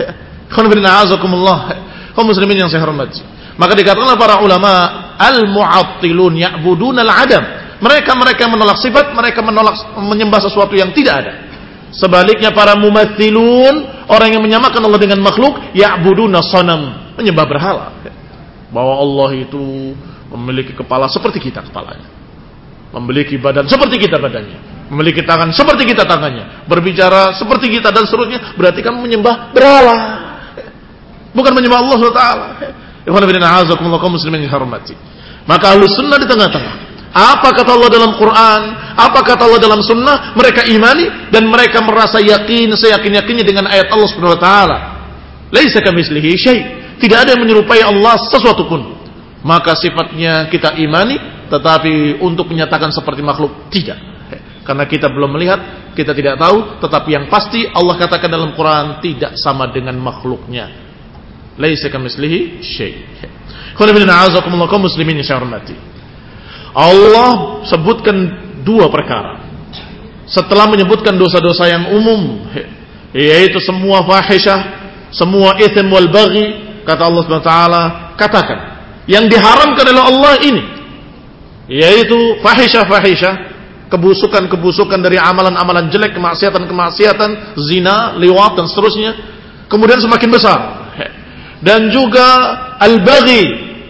Kaum muslimin yang saya hormati. Maka dikatakanlah para ulama al-mu'attilun ya'budun al-adam. Mereka yang menolak sifat, mereka menyembah sesuatu yang tidak ada. Sebaliknya para mumathilun, orang yang menyamakan Allah dengan makhluk, ya'buduna sanam, menyembah berhala. Bahwa Allah itu memiliki kepala seperti kita kepalanya, memiliki badan seperti kita badannya, memiliki tangan seperti kita tangannya, berbicara seperti kita dan seterusnya. Berarti kamu menyembah berhala, bukan menyembah Allah SWT. Kaum muslimin yang hormati. Maka Ahlus Sunnah di tengah-tengah. Apa kata Allah dalam Quran, apa kata Allah dalam Sunnah, mereka imani dan mereka merasa yakin, seyakin-yakinnya dengan ayat Allah Subhanahu wa taala. Laisa kamitslihi syai'. Tidak ada yang menyerupai Allah sesuatu pun. Maka sifatnya kita imani, tetapi untuk menyatakan seperti makhluk tidak. Karena kita belum melihat, kita tidak tahu, tetapi yang pasti Allah katakan dalam Quran tidak sama dengan makhluknya. Laisa kamitslihi syai'. Qul inna a'udzubillahi kaum muslimin yang saya hormati. Allah sebutkan dua perkara setelah menyebutkan dosa-dosa yang umum, yaitu semua fahisyah, semua itsm wal baghi. Kata Allah Subhanahu wa taala, katakan yang diharamkan oleh Allah ini, yaitu fahisyah, kebusukan dari amalan-amalan jelek, kemaksiatan, zina, liwat dan seterusnya, kemudian semakin besar. Dan juga al-baghi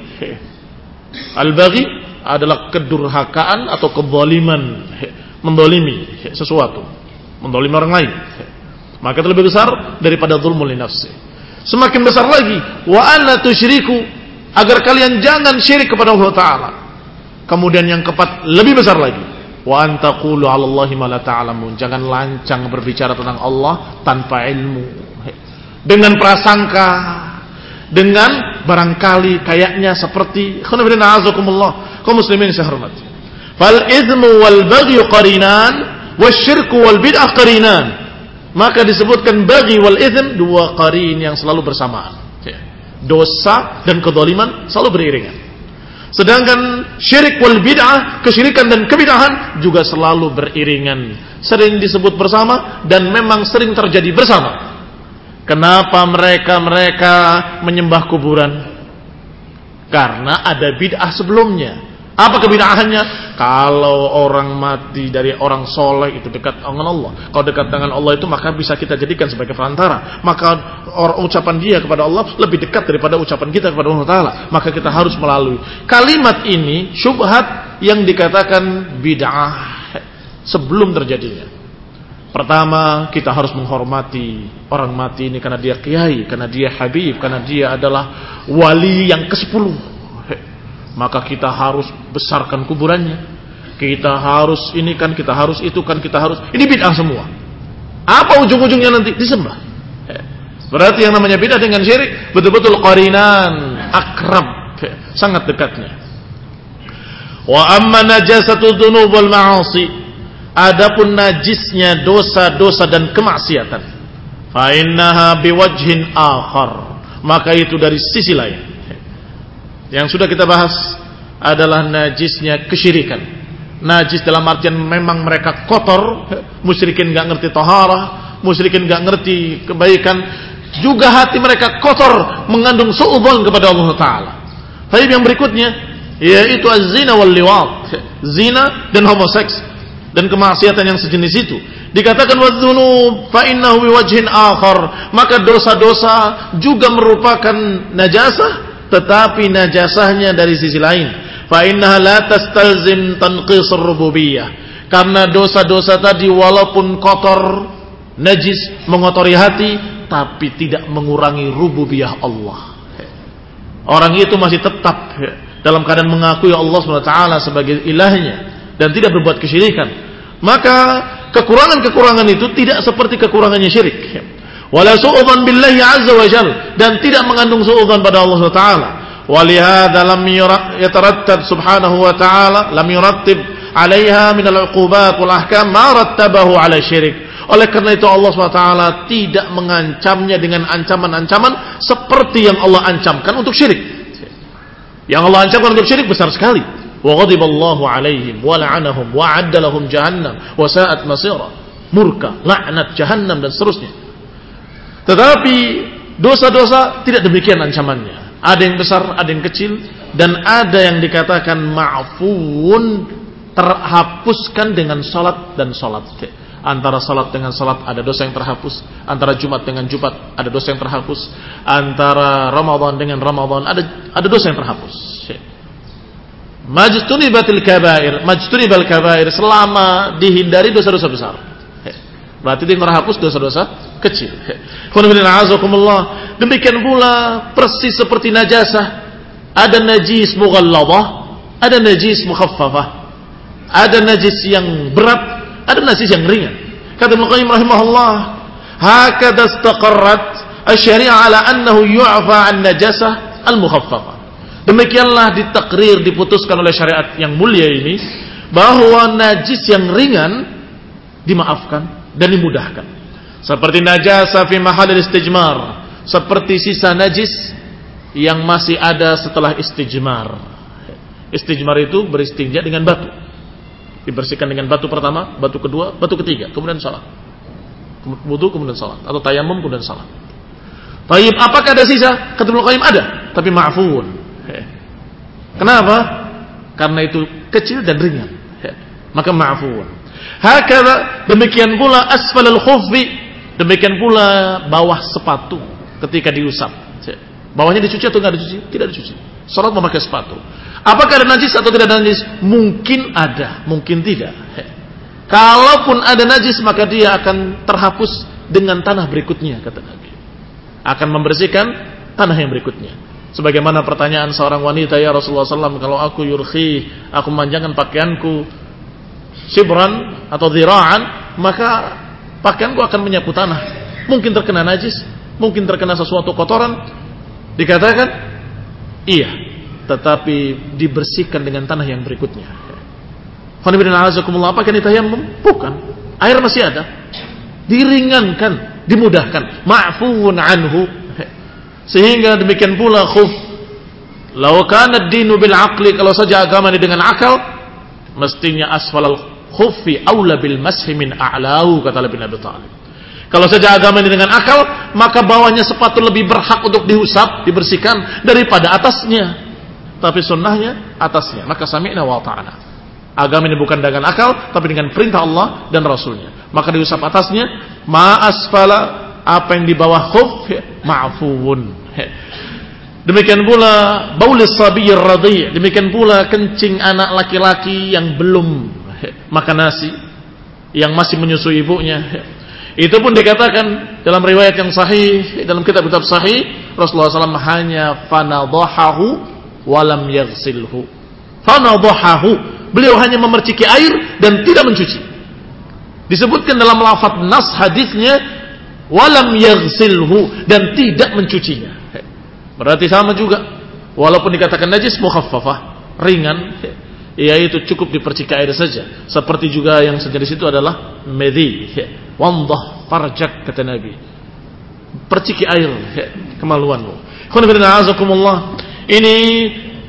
adalah kedurhakaan atau kezaliman, mendolimi sesuatu, mendolimi orang lain. Maka itu lebih besar daripada zulmul nafsi. Semakin besar lagi, wa alla tusyriku, agar kalian jangan syirik kepada Allah Ta'ala. Kemudian yang keempat lebih besar lagi, wa an taqulu 'ala Allahi ma la ta'lamun, jangan lancang berbicara tentang Allah tanpa ilmu, dengan prasangka, dengan barangkali kayaknya seperti kaum muslimin saya hormati. Fal itsmu wal baghy qarinan wasyirku wal bid'ah qarinan. Maka disebutkan baghi wal itsm, dua qarin yang selalu bersamaan. Dosa dan kezaliman selalu beriringan. Sedangkan syirik wal bid'ah, kesyirikan dan kebid'ahan juga selalu beriringan. Sering disebut bersama dan memang sering terjadi bersama. Kenapa mereka menyembah kuburan? Karena ada bid'ah sebelumnya. Apa kebid'ahannya? Kalau orang mati dari orang soleh itu dekat dengan Allah. Kalau dekat dengan Allah itu maka bisa kita jadikan sebagai perantara. Maka ucapan dia kepada Allah lebih dekat daripada ucapan kita kepada Allah Ta'ala. Maka kita harus melalui kalimat ini, syubhat yang dikatakan bid'ah sebelum terjadinya. Pertama, kita harus menghormati orang mati ini karena dia kiai, karena dia habib, karena dia adalah wali yang ke-10. Maka kita harus besarkan kuburannya. Kita harus ini kan, kita harus itu kan, kita harus. Ini bid'ah semua. Apa ujung-ujungnya nanti? Disembah. Berarti yang namanya bid'ah dengan syirik betul-betul qarinan, akrab, sangat dekatnya. Wa amma najasatul dzunub wal ma'asi, adapun najisnya dosa-dosa dan kemaksiatan, fa innaha biwajhin akhar, maka itu dari sisi lain. Yang sudah kita bahas adalah najisnya kesyirikan. Najis dalam artian memang mereka kotor, musyrikin enggak ngerti taharah, musyrikin enggak ngerti kebaikan, juga hati mereka kotor, mengandung su'udzon kepada Allah Ta'ala. Baik, yang berikutnya yaitu az-zina wal liwat, zina dan homoseks dan kemaksiatan yang sejenis itu. Dikatakan wadz-dzunub fa innahu biwajhin akhar, maka dosa-dosa juga merupakan najasah, tetapi najasahnya dari sisi lain. Fa innaha la tastalzim tanqis ar-rububiyyah, karena dosa-dosa tadi walaupun kotor, najis, mengotori hati, tapi tidak mengurangi rububiyah Allah. Orang itu masih tetap dalam keadaan mengakui Allah SWT sebagai ilahnya dan tidak berbuat kesyirikan. Maka kekurangan-kekurangan itu tidak seperti kekurangannya syirik. Wala su'udzan billahi azza wa jalla, dan tidak mengandung su'udzan pada Allah SWT. Walihada lam yatarattab subhanahu wa ta'ala, lam yurattib 'alaiha min al-'uqubat wal ahkam ma rattabahu 'ala syirik. Oleh karena itu Allah SWT tidak mengancamnya dengan ancaman-ancaman seperti yang Allah ancamkan untuk syirik. Yang Allah ancamkan untuk syirik besar sekali. Wa ghadiballahu 'alaihim wa la'anahum wa 'adda lahum jahannam wa sa'at masira. Murka, laknat, jahannam dan seterusnya. Tetapi dosa-dosa tidak demikian ancamannya. Ada yang besar, ada yang kecil, dan ada yang dikatakan ma'fuun, terhapuskan dengan salat dan salat. Antara salat dengan salat ada dosa yang terhapus, antara Jumat dengan Jumat ada dosa yang terhapus, antara Ramadan dengan Ramadan ada dosa yang terhapus. Majtunibatil kabair, majtunibal kabair, selama dihindari dosa-dosa besar. Berarti yang terhapus dosa-dosa kecil. Demikian pula persis seperti najasah, ada najis mughalladhah, ada najis mukhaffafah, ada najis yang berat, ada najis yang ringan. Kata Ibnu Qayyim rahimahullah, hakadha istaqarrat asy-syari'ah ala annahu yu'fa 'an najasah al-mukhaffafah. Demikianlah ditakrir, diputuskan oleh syariat yang mulia ini bahwa najis yang ringan dimaafkan dan dimudahkan. Seperti najasa fi mahallil istijmar, seperti sisa najis yang masih ada setelah istijmar. Istijmar itu beristinja dengan batu. Dibersihkan dengan batu pertama, batu kedua, batu ketiga, kemudian salat. Wudu kemudian salat, atau tayamum kemudian salat. Baik, apakah ada sisa? Kata Ibnu Qayyim ada, tapi ma'fuun. Kenapa? Karena itu kecil dan ringan. Maka ma'fuun. Hakadha, demikian pula asfalul khuffi, demikian pula bawah sepatu ketika diusap. Bawahnya dicuci atau enggak dicuci? Tidak dicuci. Salat memakai sepatu. Apakah ada najis atau tidak ada najis? Mungkin ada, mungkin tidak. Kalaupun ada najis, maka dia akan terhapus dengan tanah berikutnya, kata Nabi. Akan membersihkan tanah yang berikutnya. Sebagaimana pertanyaan seorang wanita, ya Rasulullah SAW, kalau aku yurkhi, aku memanjangkan pakaianku shibran atau dhira'an, maka pakaianku akan menyapu tanah. Mungkin terkena najis, mungkin terkena sesuatu kotoran. Dikatakan iya, tetapi dibersihkan dengan tanah yang berikutnya. Apakah ini tayammum? Bukan. Air masih ada. Diringankan, dimudahkan. Ma'fuun anhu. Sehingga demikian pula khuf. Law kana ad-dinu bil aqli, kalau saja agama ini dengan akal, mestinya asfalal khuffi aula bil mashi min a'lahu, kata Ibnu Abi Thalib. Kalau saja agama ini dengan akal, maka bawahnya sepatu lebih berhak untuk diusap, dibersihkan daripada atasnya. Tapi sunnahnya atasnya. Maka sami'na wa ta'ana. Agama ini bukan dengan akal, tapi dengan perintah Allah dan Rasulnya. Maka diusap atasnya, ma asfala, apa yang di bawah khuf, ma'fuun. Demikian pula baulis sabiyyir radhi', demikian pula kencing anak laki-laki yang belum makan nasi, yang masih menyusui ibunya. Itu pun dikatakan dalam riwayat yang sahih, dalam kitab-kitab sahih, Rasulullah SAW hanya fanadhahu walam yaghsilhu. Fanadhahu, beliau hanya memerciki air dan tidak mencuci. Disebutkan dalam lafaz nas hadisnya walam yaghsilhu, dan tidak mencucinya. Berarti sama juga, walaupun dikatakan najis mukhaffafah, ringan, yaitu cukup dipercik air saja. Seperti juga yang sejenis itu adalah medhi, wandah farjak, kata Nabi. Perciki air, kemaluanmu. Ini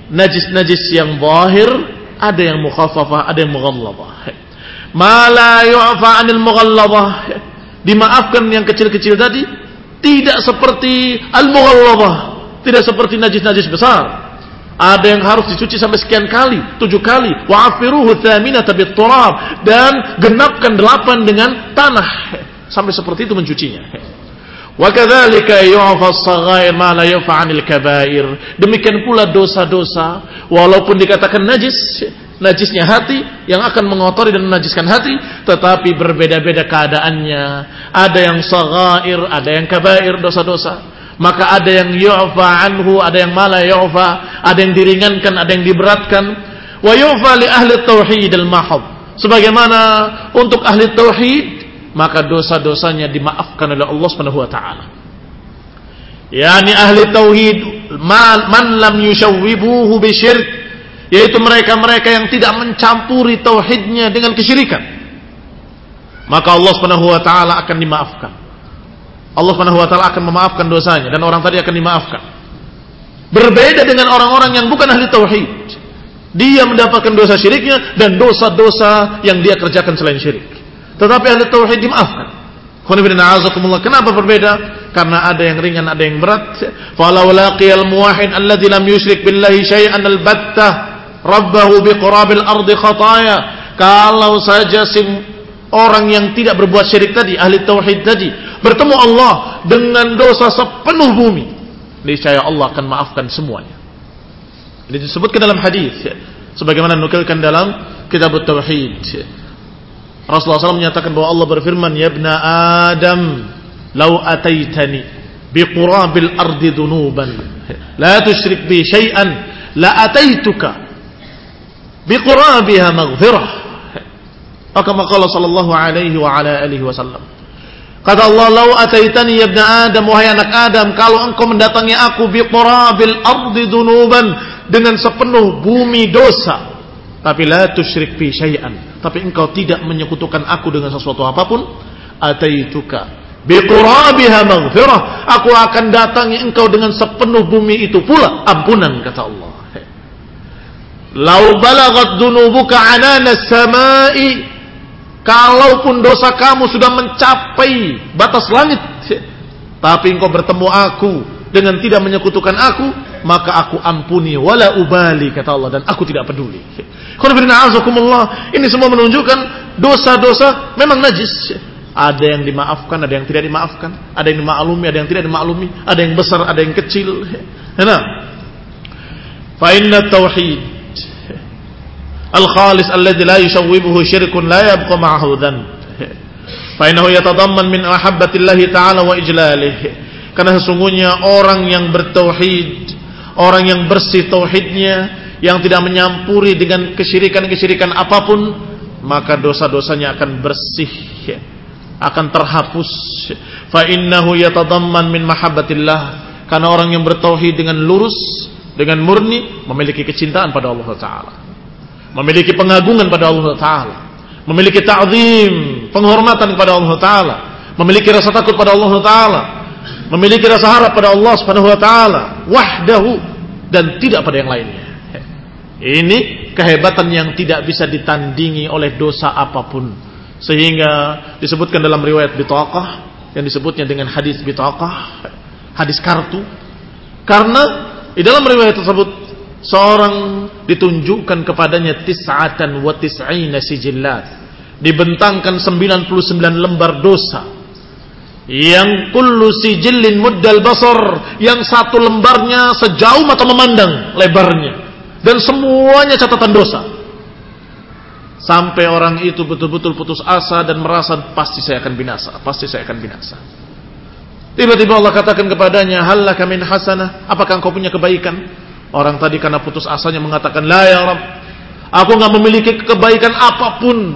najis-najis yang zahir, ada yang mukhaffafah, ada yang mughalladhah. Ma la yu'fa 'anil mughalladhah, dimaafkan yang kecil-kecil tadi, tidak seperti al-mughalladhah, tidak seperti najis-najis besar. Ada yang harus dicuci sampai sekian kali, 7 kali. Wa'afiruhu thaminata bit-turab, dan genapkan 8 dengan tanah. Sampai seperti itu mencucinya. Wa kadzalika yu'fa as-saghair ma la yu'fa 'anil kabair. Demikian pula dosa-dosa walaupun dikatakan najis, najisnya hati yang akan mengotori dan menajiskan hati, tetapi berbeda-beda keadaannya. Ada yang saghair, ada yang kabair, dosa-dosa. Maka ada yang yu'fa anhu, ada yang mala yu'fa, ada yang diringankan, ada yang diberatkan. Wa yu'fa li ahli tauhid al-mahad. Sebagaimana untuk ahli tauhid, maka dosa-dosanya dimaafkan oleh Allah Subhanahu wa taala. Yani ahli tauhid man lam yushawwibuhu bisyirk, yaitu mereka-mereka yang tidak mencampuri tauhidnya dengan kesyirikan. Maka Allah Subhanahu wa taala akan dimaafkan. Allah Subhanahu wa taala akan memaafkan dosanya dan orang tadi akan dimaafkan. Berbeda dengan orang-orang yang bukan ahli tauhid. Dia mendapatkan dosa syiriknya dan dosa-dosa yang dia kerjakan selain syirik. Tetapi ahli tauhid dimaafkan. Kenapa berbeda? Karena ada yang ringan, ada yang berat. Falau laqiyal muwahhid alladzi lam yusyrik billahi syai'an albattah rabbahu biqurabil ardi khataya. Kalau saja orang yang tidak berbuat syirik tadi, ahli tauhid tadi, bertemu Allah dengan dosa sepenuh bumi, niscaya Allah akan maafkan semuanya. Ini disebutkan dalam hadis, sebagaimana nukilkan dalam kitab Tauhid. Rasulullah SAW menyatakan bahwa Allah berfirman, ya ibna Adam, lau ataitani biqurabil ardi dunuban, la tusyrik bi syai'an, la ataituka biqurabiha maghfirah. Kama qala sallallahu alaihi wa ala alihi wasallam. Kata Allah, "Lau ataitani ya ibna Adam, wahai anak Adam, kalau engkau mendatangi aku biqurabil ardi dunuban, dengan sepenuh bumi dosa, tapi la tusyrik bi syai'an, tapi engkau tidak menyekutukan aku dengan sesuatu apapun, ataituka biqurabiha maghfirah, aku akan datangi engkau dengan sepenuh bumi itu pula ampunan," kata Allah. "Lau balagat dunubuka anana samai," kalaupun dosa kamu sudah mencapai batas langit, tapi engkau bertemu aku dengan tidak menyekutukan aku, maka aku ampuni wala ubali, kata Allah, dan aku tidak peduli. Ini semua menunjukkan dosa-dosa memang najis. Ada yang dimaafkan, ada yang tidak dimaafkan, ada yang dimaklumi, ada yang tidak dimaklumi, ada yang besar, ada yang kecil. Nah, fa inna tauhid al-khalis alladhi la yushawwibuhu syirkun la yabqa ma'ahu dhanb, fa innahu yatadamman min mahabbatillahi ta'ala wa ijlalih. Karena sesungguhnya orang yang bertauhid, orang yang bersih tauhidnya, yang tidak menyampuri dengan kesyirikan-kesyirikan apapun, maka dosa-dosanya akan bersih, akan terhapus. Fa innahu yatadamman min mahabbatillah, karena orang yang bertauhid dengan lurus, dengan murni, memiliki kecintaan pada Allah Ta'ala, memiliki pengagungan pada Allah Ta'ala, memiliki ta'zim, penghormatan kepada Allah Ta'ala, memiliki rasa takut pada Allah Ta'ala, memiliki rasa harap pada Allah Subhanahu wa taala wahdahu, dan tidak pada yang lainnya. Ini kehebatan yang tidak bisa ditandingi oleh dosa apapun, sehingga disebutkan dalam riwayat bitaqah yang disebutnya dengan hadis bitaqah, hadis kartu. Karena di dalam riwayat tersebut seorang ditunjukkan kepadanya 99 sijillat, dibentangkan 99 lembar dosa, yang kullu sijillin muddal basar, yang satu lembarnya sejauh mata memandang lebarnya, dan semuanya catatan dosa. Sampai orang itu betul-betul putus asa dan merasa pasti saya akan binasa, pasti saya akan binasa. Tiba-tiba Allah katakan kepadanya, hal laka min hasanah, apakah engkau punya kebaikan? Orang tadi karena putus asanya mengatakan, la ya Rabb, aku enggak memiliki kebaikan apapun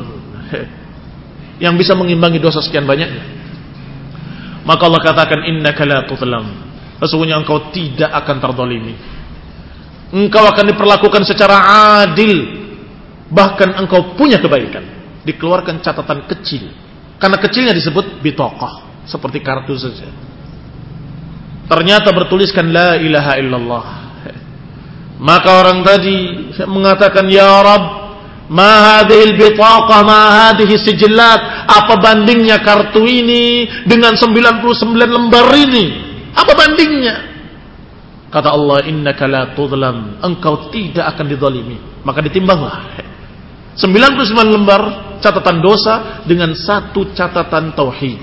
yang bisa mengimbangi dosa sekian banyaknya. Maka Allah katakan, innaka la tudlam, sesungguhnya engkau tidak akan terzalimi, engkau akan diperlakukan secara adil, bahkan engkau punya kebaikan. Dikeluarkan catatan kecil, karena kecilnya disebut bitaqah, seperti kartu saja. Ternyata bertuliskan la ilaha illallah, Maka orang tadi mengatakan, ya Rabb, ma hadhil bitaqah, ma hadhihi sijillat, apa bandingnya kartu ini dengan 99 lembar ini? Apa bandingnya? Kata Allah, innaka la tudlam, engkau tidak akan dizalimi. Maka ditimbanglah 99 lembar catatan dosa dengan satu catatan tauhid.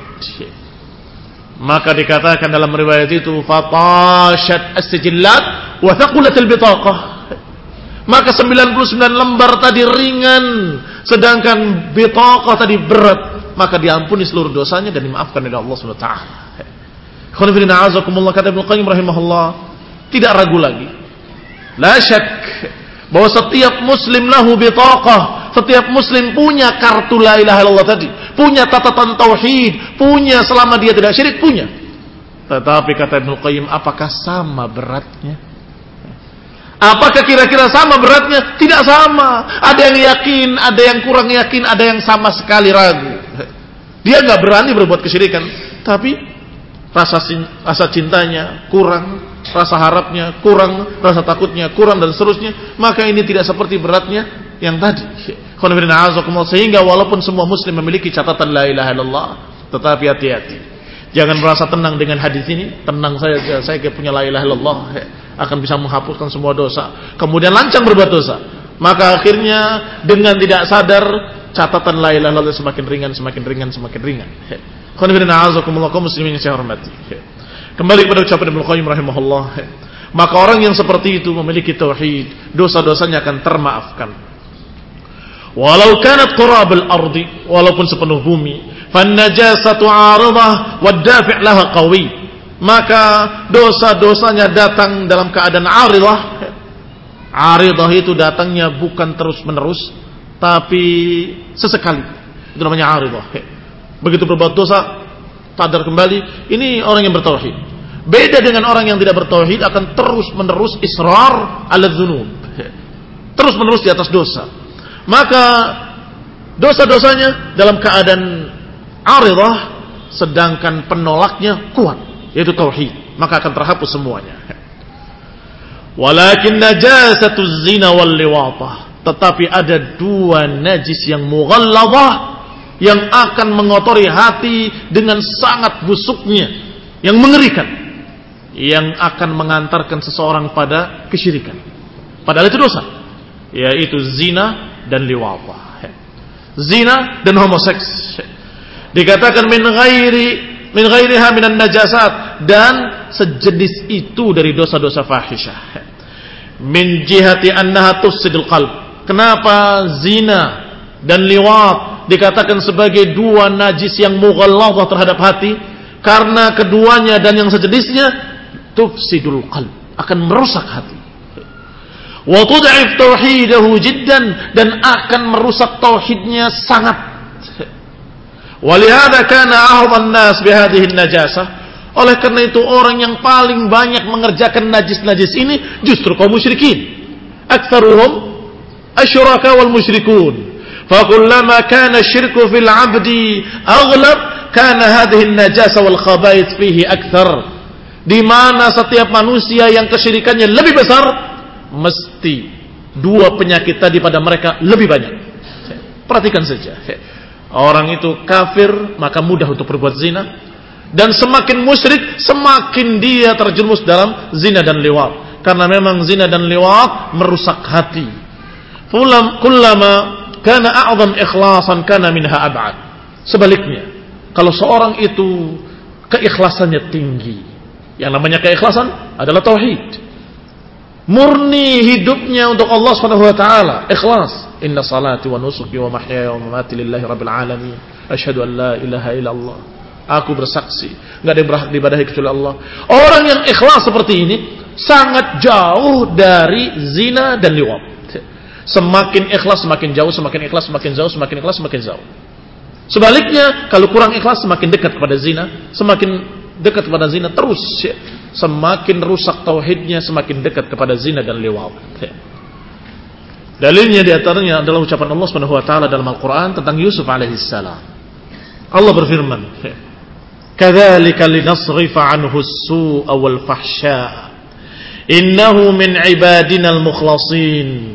Maka dikatakan dalam riwayat itu, fatashat as-sijillat wa thaqulatil bitaqah. Maka 99 lembar tadi ringan, sedangkan bitaqah tadi berat. Maka diampuni seluruh dosanya dan dimaafkan oleh Allah Subhanahu wa taala. Khonifina a'azakumullah, kata Ibnu Qayyim rahimahullah, tidak ragu lagi, la syak, bahwa setiap muslim lahu bitaqah, setiap muslim punya kartu la ilaha illallah tadi, punya catatan tauhid, punya selama dia tidak syirik, punya. Tetapi kata Ibnu Qayyim, apakah sama beratnya? Apakah kira-kira sama beratnya? Tidak sama. Ada yang yakin, ada yang kurang yakin, ada yang sama sekali ragu. Dia nggak berani berbuat kesyirikan, tapi rasa cintanya kurang, rasa harapnya kurang, rasa takutnya kurang, dan seterusnya. Maka ini tidak seperti beratnya yang tadi. Sehingga walaupun semua muslim memiliki catatan la ilaha illallah, tetapi hati-hati, jangan merasa tenang dengan hadis ini. Tenang saja, saya punya la ilaha illallah, akan bisa menghapuskan semua dosa, kemudian lancang berbuat dosa. Maka akhirnya dengan tidak sadar, catatan la ilaha illallah semakin ringan, semakin ringan, semakin ringan. Muslimin yang saya hormati, kembali kepada ucapan Ibnu Qayyim rahimahullah, maka orang yang seperti itu memiliki tauhid, dosa-dosanya akan termaafkan. Walau kanat qurabul ardi, walaupun sepenuh bumi, fan najasatu 'aridah wad dafi' laha qawi, maka dosa-dosanya datang dalam keadaan 'aridah. 'Aridah itu datangnya bukan terus-menerus, tapi sesekali. Itu namanya 'aridah. Begitu berbuat dosa, sadar kembali, ini orang yang bertauhid. Beda dengan orang yang tidak bertauhid, akan terus-menerus israr ala dzunub, terus-menerus di atas dosa. Maka dosa-dosanya dalam keadaan 'aridah, sedangkan penolaknya kuat, yaitu tauhid, maka akan terhapus semuanya. Walakin najasatu zina wal liwatah, tetapi ada dua najis yang mughalladhah, yang akan mengotori hati dengan sangat busuknya, yang mengerikan, yang akan mengantarkan seseorang pada kesyirikan, padahal itu dosa, yaitu zina dan liwatah. Zina dan homoseks dikatakan min ghairiha minan najasat, dan sejenis itu dari dosa-dosa fahisyah. Min jihati annaha tufsidul qalb. Kenapa zina dan liwat dikatakan sebagai dua najis yang mughalladhah terhadap hati? Karena keduanya dan yang sejenisnya tufsidul qalb, akan merusak hati. Wa tud'if tauhidahu jiddan, dan akan merusak tauhidnya sangat. Walihada kana a'dhan nas bihadhihi najasah, oleh karena itu orang yang paling banyak mengerjakan najis-najis ini justru kaum musyrikin. Aktsaruhum asyraka wal musyrikun. Fa kullama kana syirku fil 'abdi aghlab, kana hadhihi an-najasa wal khaba'ith fihi akthar. Di mana setiap manusia yang kesyirikannya lebih besar, mesti dua penyakit tadi pada mereka lebih banyak. Perhatikan saja, orang itu kafir maka mudah untuk berbuat zina, dan semakin musyrik semakin dia terjerumus dalam zina dan liwat, karena memang zina dan liwat merusak hati. Kullama kana a'zam ikhlasan kana minha ab'ad. Sebaliknya, kalau seorang itu keikhlasannya tinggi, yang namanya keikhlasan adalah tauhid, murni hidupnya untuk Allah Subhanahu wa taala, ikhlas. Inna salati wa nusuki wa mahyaya wa mamati lillahi rabbil alamin. Asyhadu an la ilaha illallah. Aku bersaksi, enggak ada yang berhak diibadahi kecuali Allah. Orang yang ikhlas seperti ini sangat jauh dari zina dan liwat. Semakin ikhlas semakin jauh, semakin ikhlas semakin jauh, semakin ikhlas semakin jauh. Sebaliknya, kalau kurang ikhlas semakin dekat kepada zina, semakin dekat kepada zina terus, semakin rusak tauhidnya, semakin dekat kepada zina dan liwat. Dalilnya di antaranya adalah ucapan Allah Subhanahu wa taala dalam Al-Qur'an tentang Yusuf alaihi salam. Allah berfirman, "Kadzalika linasrifa 'anhu as-su'a wal fahsya, Innahu min ibadinal mukhlasin.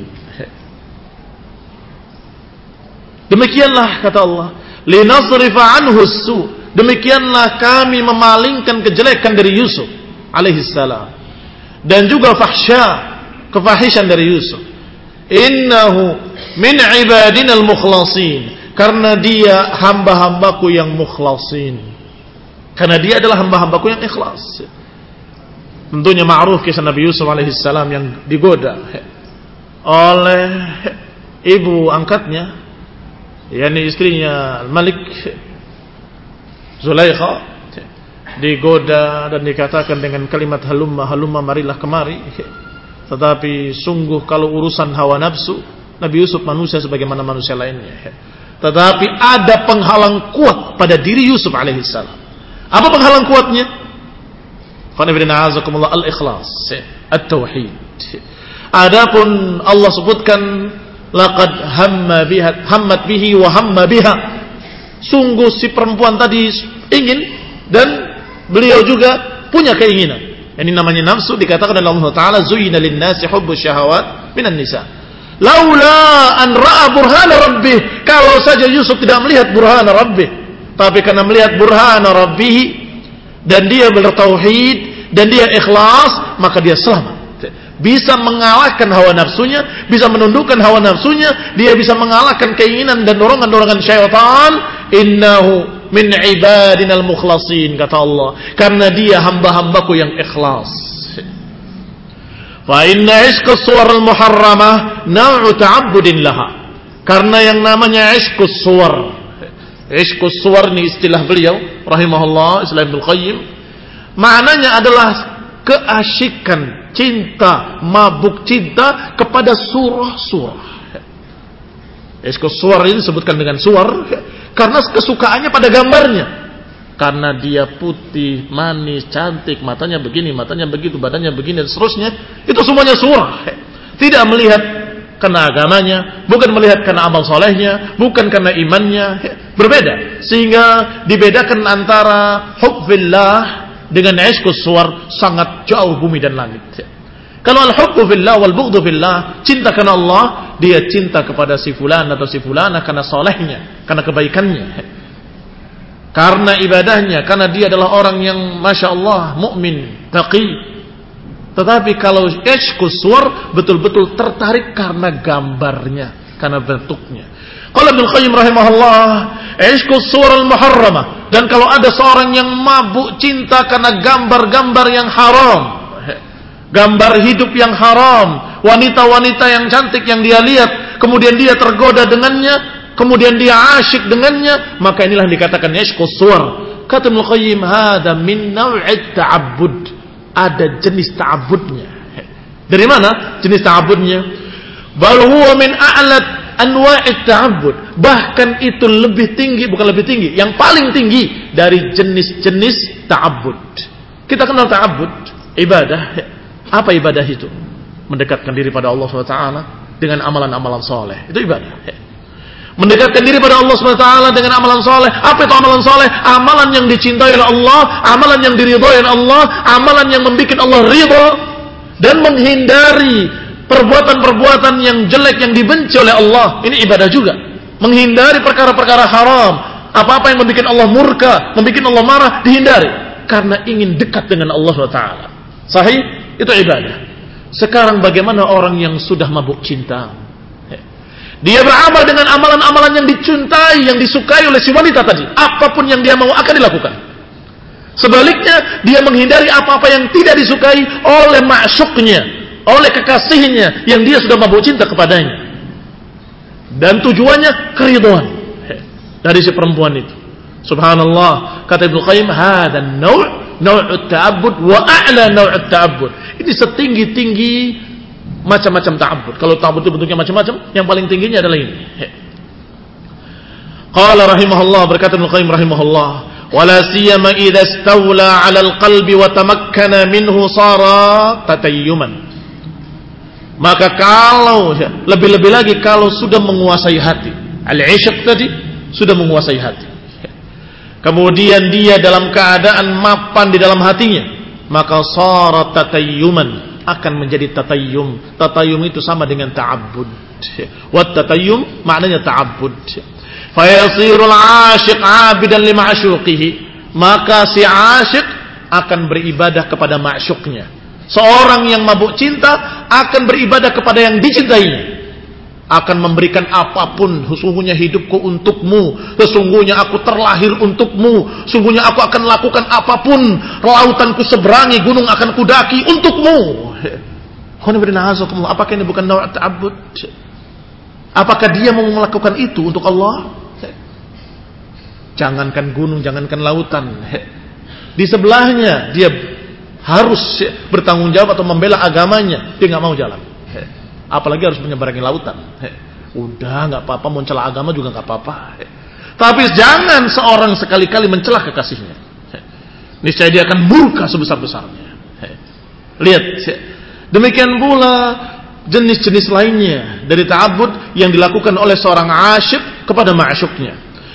Demikianlah kata Allah, linasrifa anhu as-su. Demikianlah kami memalingkan kejelekan dari Yusuf alaihi salam dan juga fahsya, kefahishan dari Yusuf. Innahu min ibadinal mukhlasin, karena dia hamba-hambaku yang mukhlasin. Karena dia adalah hamba-hambaku yang ikhlas. Tentunya ma'ruf kisah Nabi Yusuf alaihi salam yang digoda oleh ibu angkatnya, yakni istrinya Malik Zulaikha, digoda dan dikatakan dengan kalimat halumma halumma, marilah kemari. Tetapi sungguh kalau urusan hawa nafsu, Nabi Yusuf manusia sebagaimana manusia lainnya. Tetapi ada penghalang kuat pada diri Yusuf alaihissalam. Apa penghalang kuatnya? Al-ikhlas, at-tauhid. Adapun Allah sebutkan laqad hammat bihi wa hamma biha. Sungguh si perempuan tadi ingin dan beliau juga punya keinginan. Ini namanya nafsu, dikatakan oleh Allah Ta'ala zuyyina lin-nasi hubbus syahawat minan nisa. Laula an ra'a burhana rabbih. Kalau saja Yusuf tidak melihat burhana rabbih, tapi karena melihat burhana rabbih dan dia bertauhid dan dia ikhlas, maka dia selamat. Bisa mengalahkan hawa nafsunya, bisa menundukkan hawa nafsunya, dia bisa mengalahkan keinginan dan dorongan-dorongan syaitan. Innahu min ibadinal mukhlasin, kata Allah, karena dia hamba-hambaku yang ikhlas. Fa inna ishqas suwar al-muharramah naw'u ta'abbudin laha. Karena yang namanya ishqus suwar, ishqus suwar ini istilah beliau rahimahullah, istilah Ibnu Qayyim, maknanya adalah keasyikan, cinta, mabuk cinta kepada surah-surah. Ishqus suwar ini disebutkan dengan suwar karena kesukaannya pada gambarnya. Karena dia putih, manis, cantik, matanya begini, matanya begitu, badannya begini, dan seterusnya. Itu semuanya surah. Tidak melihat karena agamanya, bukan melihat karena amal solehnya, bukan karena imannya. Berbeda. Sehingga dibedakan antara hubbillah dengan ishqus suwar sangat jauh bumi dan langit. Kalau al-hubbu fillah wal bughdu fillah, cinta karena Allah, dia cinta kepada si fulan atau si fulana karena solehnya, karena kebaikannya, karena ibadahnya, karena dia adalah orang yang masya Allah mukmin, taqi. Tetapi kalau ishqus suwar, betul-betul tertarik karena gambarnya, karena bentuknya. Qala Ibnu Qayyim rahimahullah, ishqus suwar al-muharramah. Dan kalau ada seorang yang mabuk cinta karena gambar-gambar yang haram, gambar hidup yang haram, wanita-wanita yang cantik yang dia lihat, kemudian dia tergoda dengannya, kemudian dia asyik dengannya, maka inilah dikatakan ishqus suwar. Kata Ibnu Qayyim, hada min naw'it ta'abbud. Ada jenis ta'abbudnya. Dari mana jenis ta'abbudnya? Bal huwa min a'lat anwa'it ta'abbud. Bahkan itu lebih tinggi, bukan lebih tinggi, yang paling tinggi dari jenis-jenis ta'abbud. Kita kenal ta'abbud, ibadah. Apa ibadah itu? Mendekatkan diri pada Allah SWT dengan amalan-amalan soleh. Itu ibadah. Mendekatkan diri pada Allah SWT dengan amalan soleh. Apa itu amalan soleh? Amalan yang dicintai oleh Allah, amalan yang diridhai oleh Allah, amalan yang membuat Allah ridha, dan menghindari perbuatan-perbuatan yang jelek yang dibenci oleh Allah. Ini ibadah juga. Menghindari perkara-perkara haram, apa-apa yang membuat Allah murka, membuat Allah marah, dihindari karena ingin dekat dengan Allah SWT. Sahih? Itu ibadah. Sekarang bagaimana orang yang sudah mabuk cinta? Dia beramal dengan amalan-amalan yang dicintai, yang disukai oleh si wanita tadi. Apapun yang dia mau akan dilakukan. Sebaliknya, dia menghindari apa-apa yang tidak disukai oleh ma'syuknya, oleh kekasihnya yang dia sudah mabuk cinta kepadanya. Dan tujuannya keridhaan dari si perempuan itu. Subhanallah, kata Ibnu Qayyim, hada naw'ut ta'abbud wa a'la naw'ut ta'abbud. Ini setinggi-tinggi macam-macam ta'abbud. Kalau ta'abbud itu bentuknya macam-macam, yang paling tingginya adalah ini. Qala rahimahullah, berkata Ibnu Qayyim rahimahullah, wala siyama idza istawla 'ala al-qalbi wa tamakkana minhu sara tatayyuman. Maka kalau lebih-lebih lagi kalau sudah menguasai hati, al-'ishq tadi sudah menguasai hati, kemudian dia dalam keadaan mapan di dalam hatinya, maka sara tatayyuman, akan menjadi tatayyum. Tatayyum itu sama dengan ta'abbud. Wat tatayyum maknanya ta'abbud. Fayasirul 'ashiq 'abidan li ma'syuqihi. Maka si 'ashiq akan beribadah kepada ma'syuqnya. Seorang yang mabuk cinta akan beribadah kepada yang dicintainya. Akan memberikan apapun. Sesungguhnya hidupku untukmu, sesungguhnya aku terlahir untukmu, sesungguhnya aku akan lakukan apapun, lautanku seberangi, gunung akan kudaki untukmu. Apakah ini bukan nawa' ta'abbud? Apakah dia mau melakukan itu untuk Allah? Jangankan gunung, jangankan lautan, di sebelahnya dia harus bertanggung jawab atau membela agamanya, dia nggak mau jalan. Apalagi harus menyeberangi lautan. Udah nggak apa-apa, mau mencela agama juga nggak apa-apa. Tapi jangan seorang sekali-kali mencela kekasihnya. Niscaya dia akan murka sebesar-besarnya. Lihat, demikian pula jenis-jenis lainnya dari ta'abbud yang dilakukan oleh seorang asyik kepada ma'syuknya.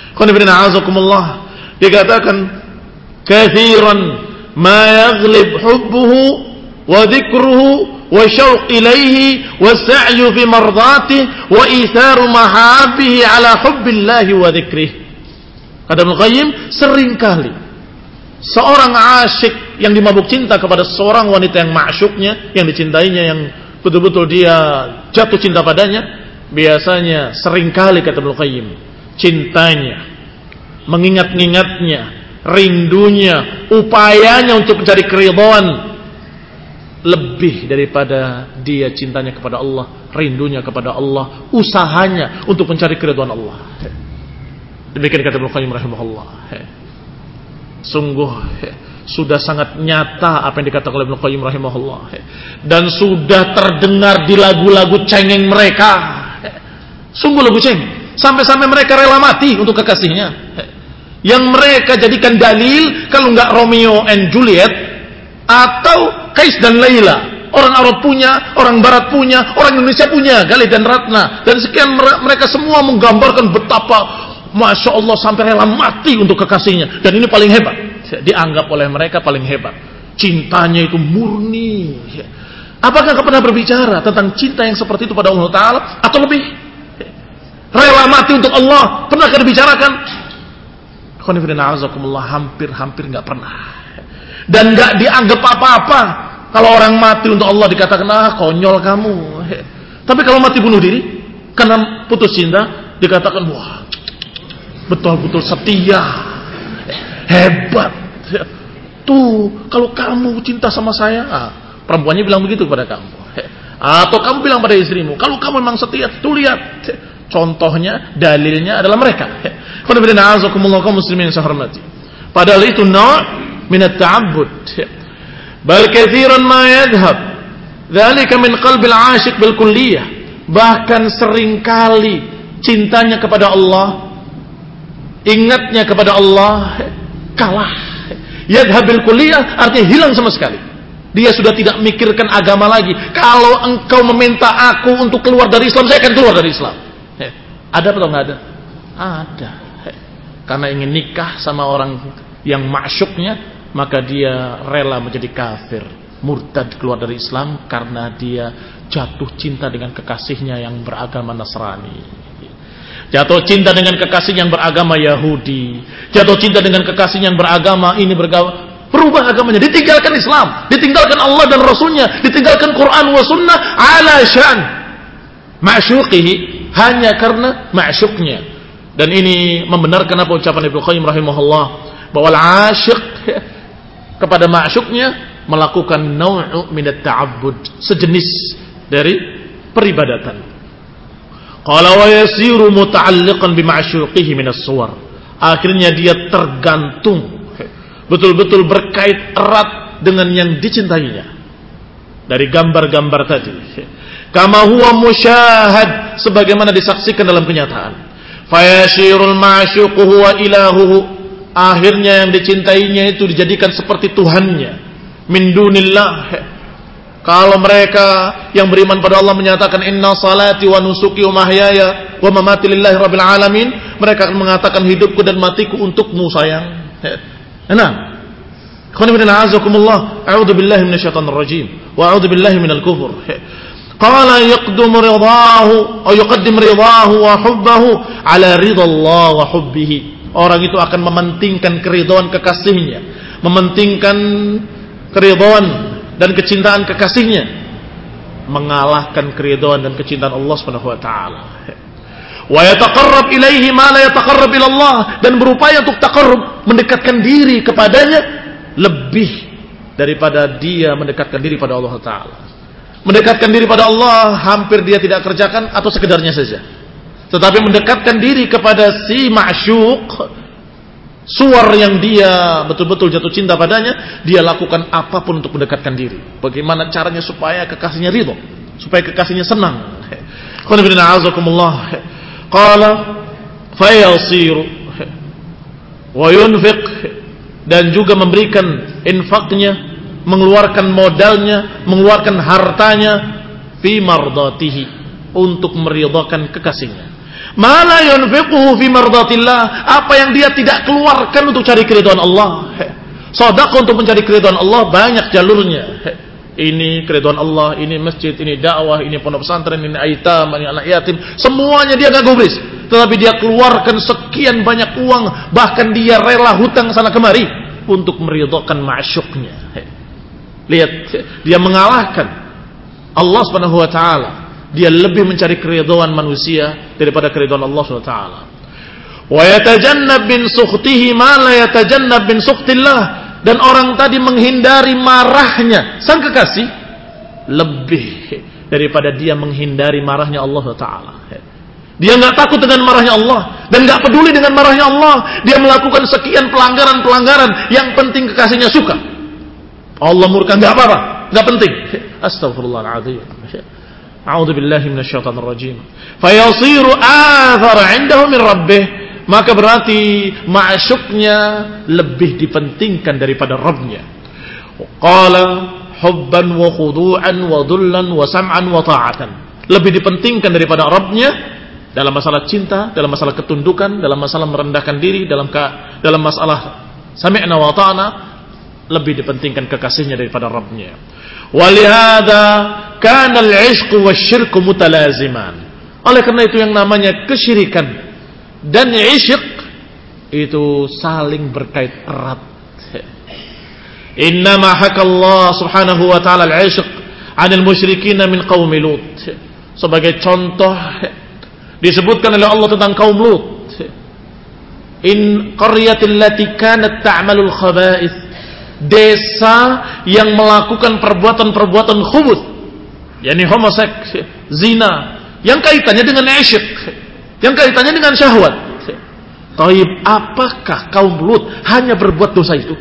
Dikatakan kathiran ma yaghlib hubbuhu wa dhikruhu wa syauq ilaihi wa sa'yu fi mardatihi wa itharu mahabbihi ala hubbillahi wa dzikrihi. Kata Ibnu Qayyim, seringkali seorang asyik yang dimabuk cinta kepada seorang wanita yang ma'syuknya, yang dicintainya, yang betul-betul dia jatuh cinta padanya, biasanya seringkali kata Ibnu Qayyim, cintanya, mengingat-ingatnya, rindunya, upayanya untuk mencari keridhaan lebih daripada dia cintanya kepada Allah, rindunya kepada Allah, usahanya untuk mencari keridhaan Allah. Demikian kata Ibnu Qayyim rahimahullah. Sungguh sudah sangat nyata apa yang dikatakan oleh Ibnu Qayyim rahimahullah, dan sudah terdengar di lagu-lagu cengeng mereka. Sungguh lagu cengeng, sampai-sampai mereka rela mati untuk kekasihnya, yang mereka jadikan dalil kalau enggak Romeo and Juliet atau Kais dan Laila. Orang Arab punya, orang Barat punya, orang Indonesia punya, Galih dan Ratna, dan sekian mereka semua menggambarkan betapa Masya Allah sampai rela mati untuk kekasihnya. Dan ini paling hebat, dianggap oleh mereka paling hebat. Cintanya itu murni. Apakah kau pernah berbicara tentang cinta yang seperti itu pada Allah Ta'ala? Atau lebih rela mati untuk Allah? Pernahkah dibicarakan? Hampir gak pernah. Dan gak dianggap apa-apa. Kalau orang mati untuk Allah dikatakan, konyol kamu. Tapi kalau mati bunuh diri karena putus cinta, dikatakan, wah, betul-betul setia, hebat. Tuh, kalau kamu cinta sama saya, perempuannya bilang begitu kepada kamu. Atau kamu bilang pada istrimu, kalau kamu memang setia, tuh lihat. Contohnya, dalilnya adalah mereka. Muslimin yang saya hormati. Padahal itu minat ta'abbud. Bal kathiran ma yadhhab dzalika min qalbil 'ashiq bil kulliyah. Bahkan seringkali cintanya kepada Allah, ingatnya kepada Allah kalah. Yadhhab bil kulliyah artinya hilang sama sekali. Dia sudah tidak mikirkan agama lagi. Kalau engkau meminta aku untuk keluar dari Islam, saya akan keluar dari Islam. Ada atau enggak ada? Ada. Karena ingin nikah sama orang yang ma'syuknya, maka dia rela menjadi kafir, murtad, keluar dari Islam karena dia jatuh cinta dengan kekasihnya yang beragama Nasrani, jatuh cinta dengan kekasih yang beragama Yahudi, jatuh cinta dengan kekasih yang beragama berubah agamanya, ditinggalkan Islam, ditinggalkan Allah dan Rasulnya, ditinggalkan Quran wa sunnah ala syan ma'syuqihi, hanya karena ma'syuknya. Dan ini membenarkan apa ucapan Ibnu Qayyim rahimahullah, bahwa al-'asyiq kepada ma'syuknya melakukan naw'u minat ta'abbud, sejenis dari peribadatan. Qala wa yasiru muta'alliqan bi ma'syuqihi min as-suwar. Akhirnya dia tergantung, betul-betul berkait erat dengan yang dicintainya dari gambar-gambar tadi. Kama huwa musyahad, sebagaimana disaksikan dalam kenyataan. Fayashirul ma'syuqu huwa ilahuhu. Akhirnya yang dicintainya itu dijadikan seperti Tuhannya, min dunillah. Kalau mereka yang beriman pada Allah menyatakan inna salati wa nusuki wa mahyaya wa mamati lillahi rabbil alamin, mereka akan mengatakan hidupku dan matiku untukmu sayang. Nah, khonifuddin a'azakumullah, a'udzu billahi minasyaitonir rajim. wa a'udzubillahi minal kufur. Qala yaqdimu ridahu atau yuqaddim ridahu wa hubbahu ala ridallah wa hubbihi. Orang itu akan mementingkan keridhaan kekasihnya, mementingkan keridhaan dan kecintaan kekasihnya, mengalahkan keridhaan dan kecintaan Allah Subhanahu wa taala. Wa yataqarrab ilaihi ma la yataqarrab ila Allah, dan berupaya untuk taqarrub, mendekatkan diri kepadanya lebih daripada dia mendekatkan diri pada Allah taala. Mendekatkan diri pada Allah hampir dia tidak kerjakan atau sekedarnya saja. Tetapi mendekatkan diri kepada si ma'syuq, suwar yang dia betul-betul jatuh cinta padanya, dia lakukan apapun untuk mendekatkan diri. Bagaimana caranya supaya kekasihnya ridho, supaya kekasihnya senang. Qala fayasiru wa yunfiq, dan juga memberikan infaknya, mengeluarkan modalnya, mengeluarkan hartanya fi mardatihi, untuk meridhakan kekasihnya. Ma la yunfiquhu fi mardatillah, apa yang dia tidak keluarkan untuk cari keridhaan Allah. Sedekah untuk mencari keridhaan Allah banyak jalurnya. Ini keridhaan Allah, ini masjid, ini dakwah, ini pondok pesantren, ini aitam, ini anak yatim, semuanya dia enggak gubris. Tetapi dia keluarkan sekian banyak uang, bahkan dia rela hutang sana kemari untuk meridhakan ma'syuqnya. Lihat, dia mengalahkan Allah Subhanahu wa taala. Dia lebih mencari keridhaan manusia daripada keridhaan Allah Subhanahu wa taala. Wa yatajannab min sukhtihi ma la yatajannab min sukhtillah, dan orang tadi menghindari marahnya sang kekasih lebih daripada dia menghindari marahnya Allah taala. Dia enggak takut dengan marahnya Allah dan enggak peduli dengan marahnya Allah. Dia melakukan sekian pelanggaran-pelanggaran, yang penting kekasihnya suka. Allah murka enggak apa-apa, enggak penting. Astagfirullahaladzim. A'udzubillahi minasyaitonir rajim. Fayasiru athara 'indahu min rabbih, maka berarti ma'syuqnya lebih dipentingkan daripada Rabbnya. Qala hubban wa khudu'an wa dhullan wa sam'an wa ta'atan, lebih dipentingkan daripada Rabbnya dalam masalah cinta, dalam masalah ketundukan, dalam masalah merendahkan diri, dalam masalah sami'na wa ta'na, lebih dipentingkan kekasihnya daripada Rabbnya. Walihada kana al-'ishqu wasyirku mutalaziman. Oleh karena itu yang namanya kesyirikan dan isyq itu saling berkait erat. Innama hakallah subhanahu wa ta'ala al-'ishq 'anil musyrikin min qaumi Lut. Sebagai contoh disebutkan oleh Allah tentang kaum Lut. In qaryatil lati kanat ta'malul khaba'ith, desa yang melakukan perbuatan-perbuatan khubuth, yakni homoseks, zina, yang kaitannya dengan isyq, yang kaitannya dengan syahwat. Taib, apakah kaum Lut hanya berbuat dosa itu?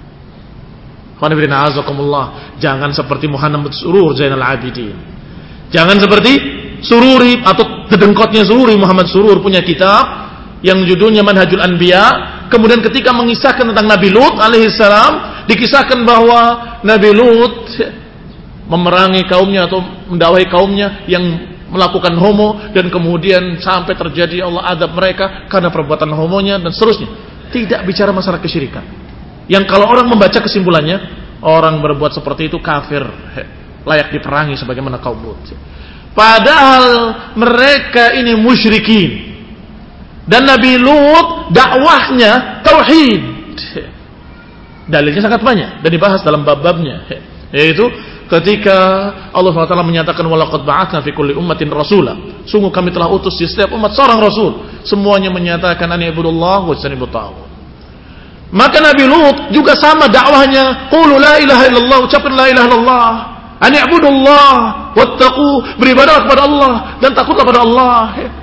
Jangan seperti Muhammad Surur Zainal Abidin, jangan seperti Sururi atau dedengkotnya Sururi. Muhammad Surur punya kitab yang judulnya Manhajul Anbiya. Kemudian ketika mengisahkan tentang Nabi Lut alaihissalam, dikisahkan bahwa Nabi Lut memerangi kaumnya atau mendakwahi kaumnya yang melakukan homo, dan kemudian sampai terjadi Allah adab mereka karena perbuatan homonya dan seterusnya. Tidak bicara masalah kesyirikan, yang kalau orang membaca kesimpulannya, orang berbuat seperti itu kafir, layak diperangi sebagaimana kaum Lut. Padahal mereka ini musyrikin, dan Nabi Lut dakwahnya tauhid. Dalilnya sangat banyak dan dibahas dalam bab-babnya, yaitu ketika Allah SWT menyatakan walaqad ba'atsna fi kulli ummatin rasula, sungguh kami telah utus di setiap umat seorang rasul, semuanya menyatakan an ibudullah wa ijtanibut taghut. Maka Nabi Lut juga sama dakwahnya, qulu la ilaha illallah, ucapkan la ilaha illallah, an ibudullah wattaqu, beribadah kepada Allah dan takutlah pada Allah.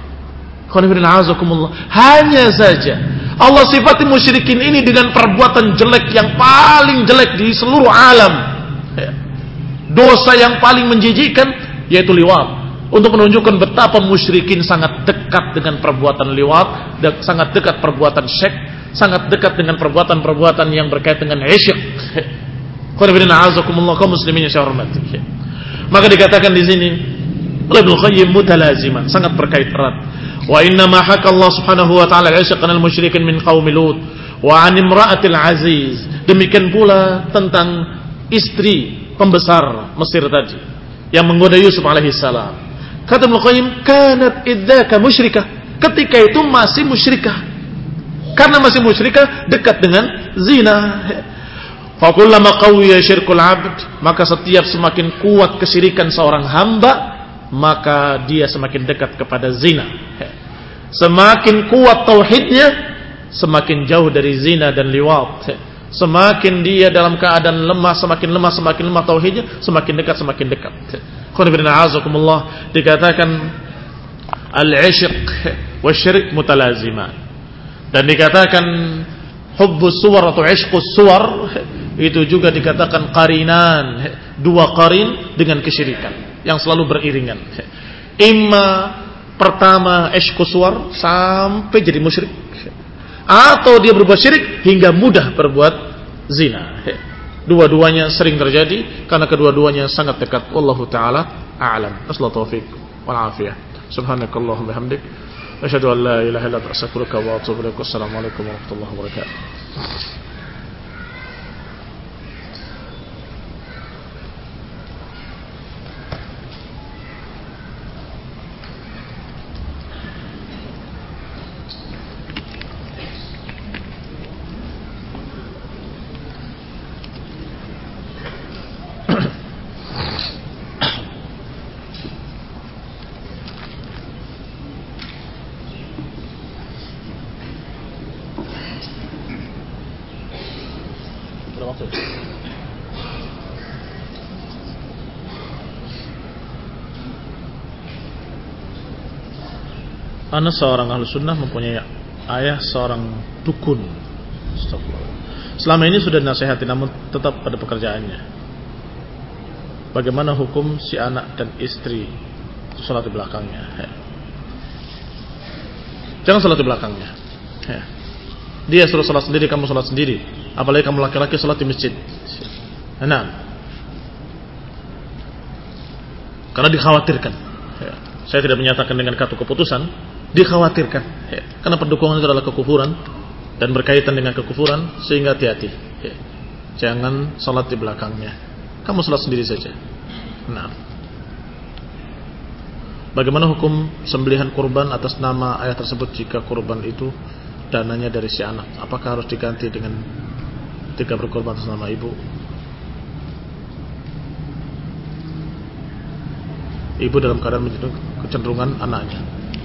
Hanya saja Allah sifati musyrikin ini dengan perbuatan jelek yang paling jelek di seluruh alam, dosa yang paling menjijikkan, yaitu liwat, untuk menunjukkan betapa musyrikin sangat dekat dengan perbuatan liwat, dan sangat dekat perbuatan syirk, sangat dekat dengan perbuatan-perbuatan yang berkait dengan isyq. Kaum muslimin yang saya hormati, maka dikatakan di sini oleh Ibnu Qayyim mutalaziman, sangat berkait erat. Wa inna ma haka Allah subhanahu wa ta'ala al-'ishq anil musyrikin min qaumi Lut wa 'an imra'atil aziz. Demikian pula tentang istri pembesar Mesir tadi yang menggoda Yusuf alaihissalam. Kata Ibnu Qayyim, kanat idzaka musyrikah. Ketika itu masih musyrikah. Karena masih musyrikah dekat dengan zina. Fa kullama qawiya syirkul 'abd, maka setiap semakin kuat kesyirikan seorang hamba, maka dia semakin dekat kepada zina. Semakin kuat tauhidnya, semakin jauh dari zina dan liwat. Semakin dia dalam keadaan lemah, semakin lemah tauhidnya, semakin dekat. Dikatakan al-'ishq wasyirk mutalaziman. Dan dikatakan hubbus suwar atau 'ishqus suwar itu juga dikatakan qarinan, dua qarin dengan kesyirikan yang selalu beriringan. Imma pertama 'ishqus suwar sampai jadi musyrik, atau dia berbuat syirik hingga mudah berbuat zina. Dua-duanya sering terjadi karena kedua-duanya sangat dekat. Wallahu taala a'lam. Nasallahu taufiq wal afiyah. Subhanakallahumma bihamdik, asyhadu an la ilaha illa anta, astaghfiruka wa atubu ilaik. Wassalamualaikum warahmatullahi wabarakatuh. Ana seorang ahlu sunnah mempunyai ayah seorang dukun. Selama ini sudah dinasihati namun tetap pada pekerjaannya. Bagaimana hukum si anak dan istri salat di belakangnya? Jangan salat di belakangnya. Dia suruh salat sendiri, kamu salat sendiri. Apalagi kamu laki-laki salat di masjid. Nah, karena dikhawatirkan. Saya tidak menyatakan dengan kata keputusan. Dikhawatirkan, karena perdukungan itu adalah kekufuran dan berkaitan dengan kekufuran, sehingga hati-hati. Jangan salat di belakangnya. Kamu salat sendiri saja. Nah, bagaimana hukum sembelihan kurban atas nama ayah tersebut jika kurban itu dananya dari si anak? Apakah harus diganti dengan jika berkorban atas nama ibu? Ibu dalam keadaan menjadi kecenderungan anaknya.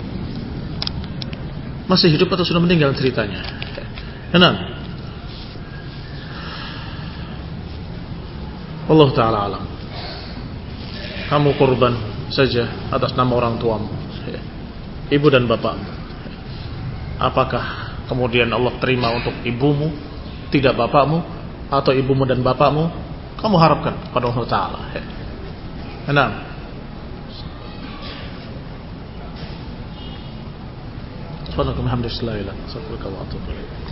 Masih hidup atau sudah meninggal ceritanya? Enak. Allah Ta'ala alam. Kamu korban saja atas nama orang tuamu, ibu dan bapakmu. Apakah kemudian Allah terima untuk ibumu, tidak bapakmu, atau ibumu dan bapakmu? Kamu harapkan pada Allah Ta'ala. Enak. Subhanallah, alhamdulillah, wa atubu ilaik.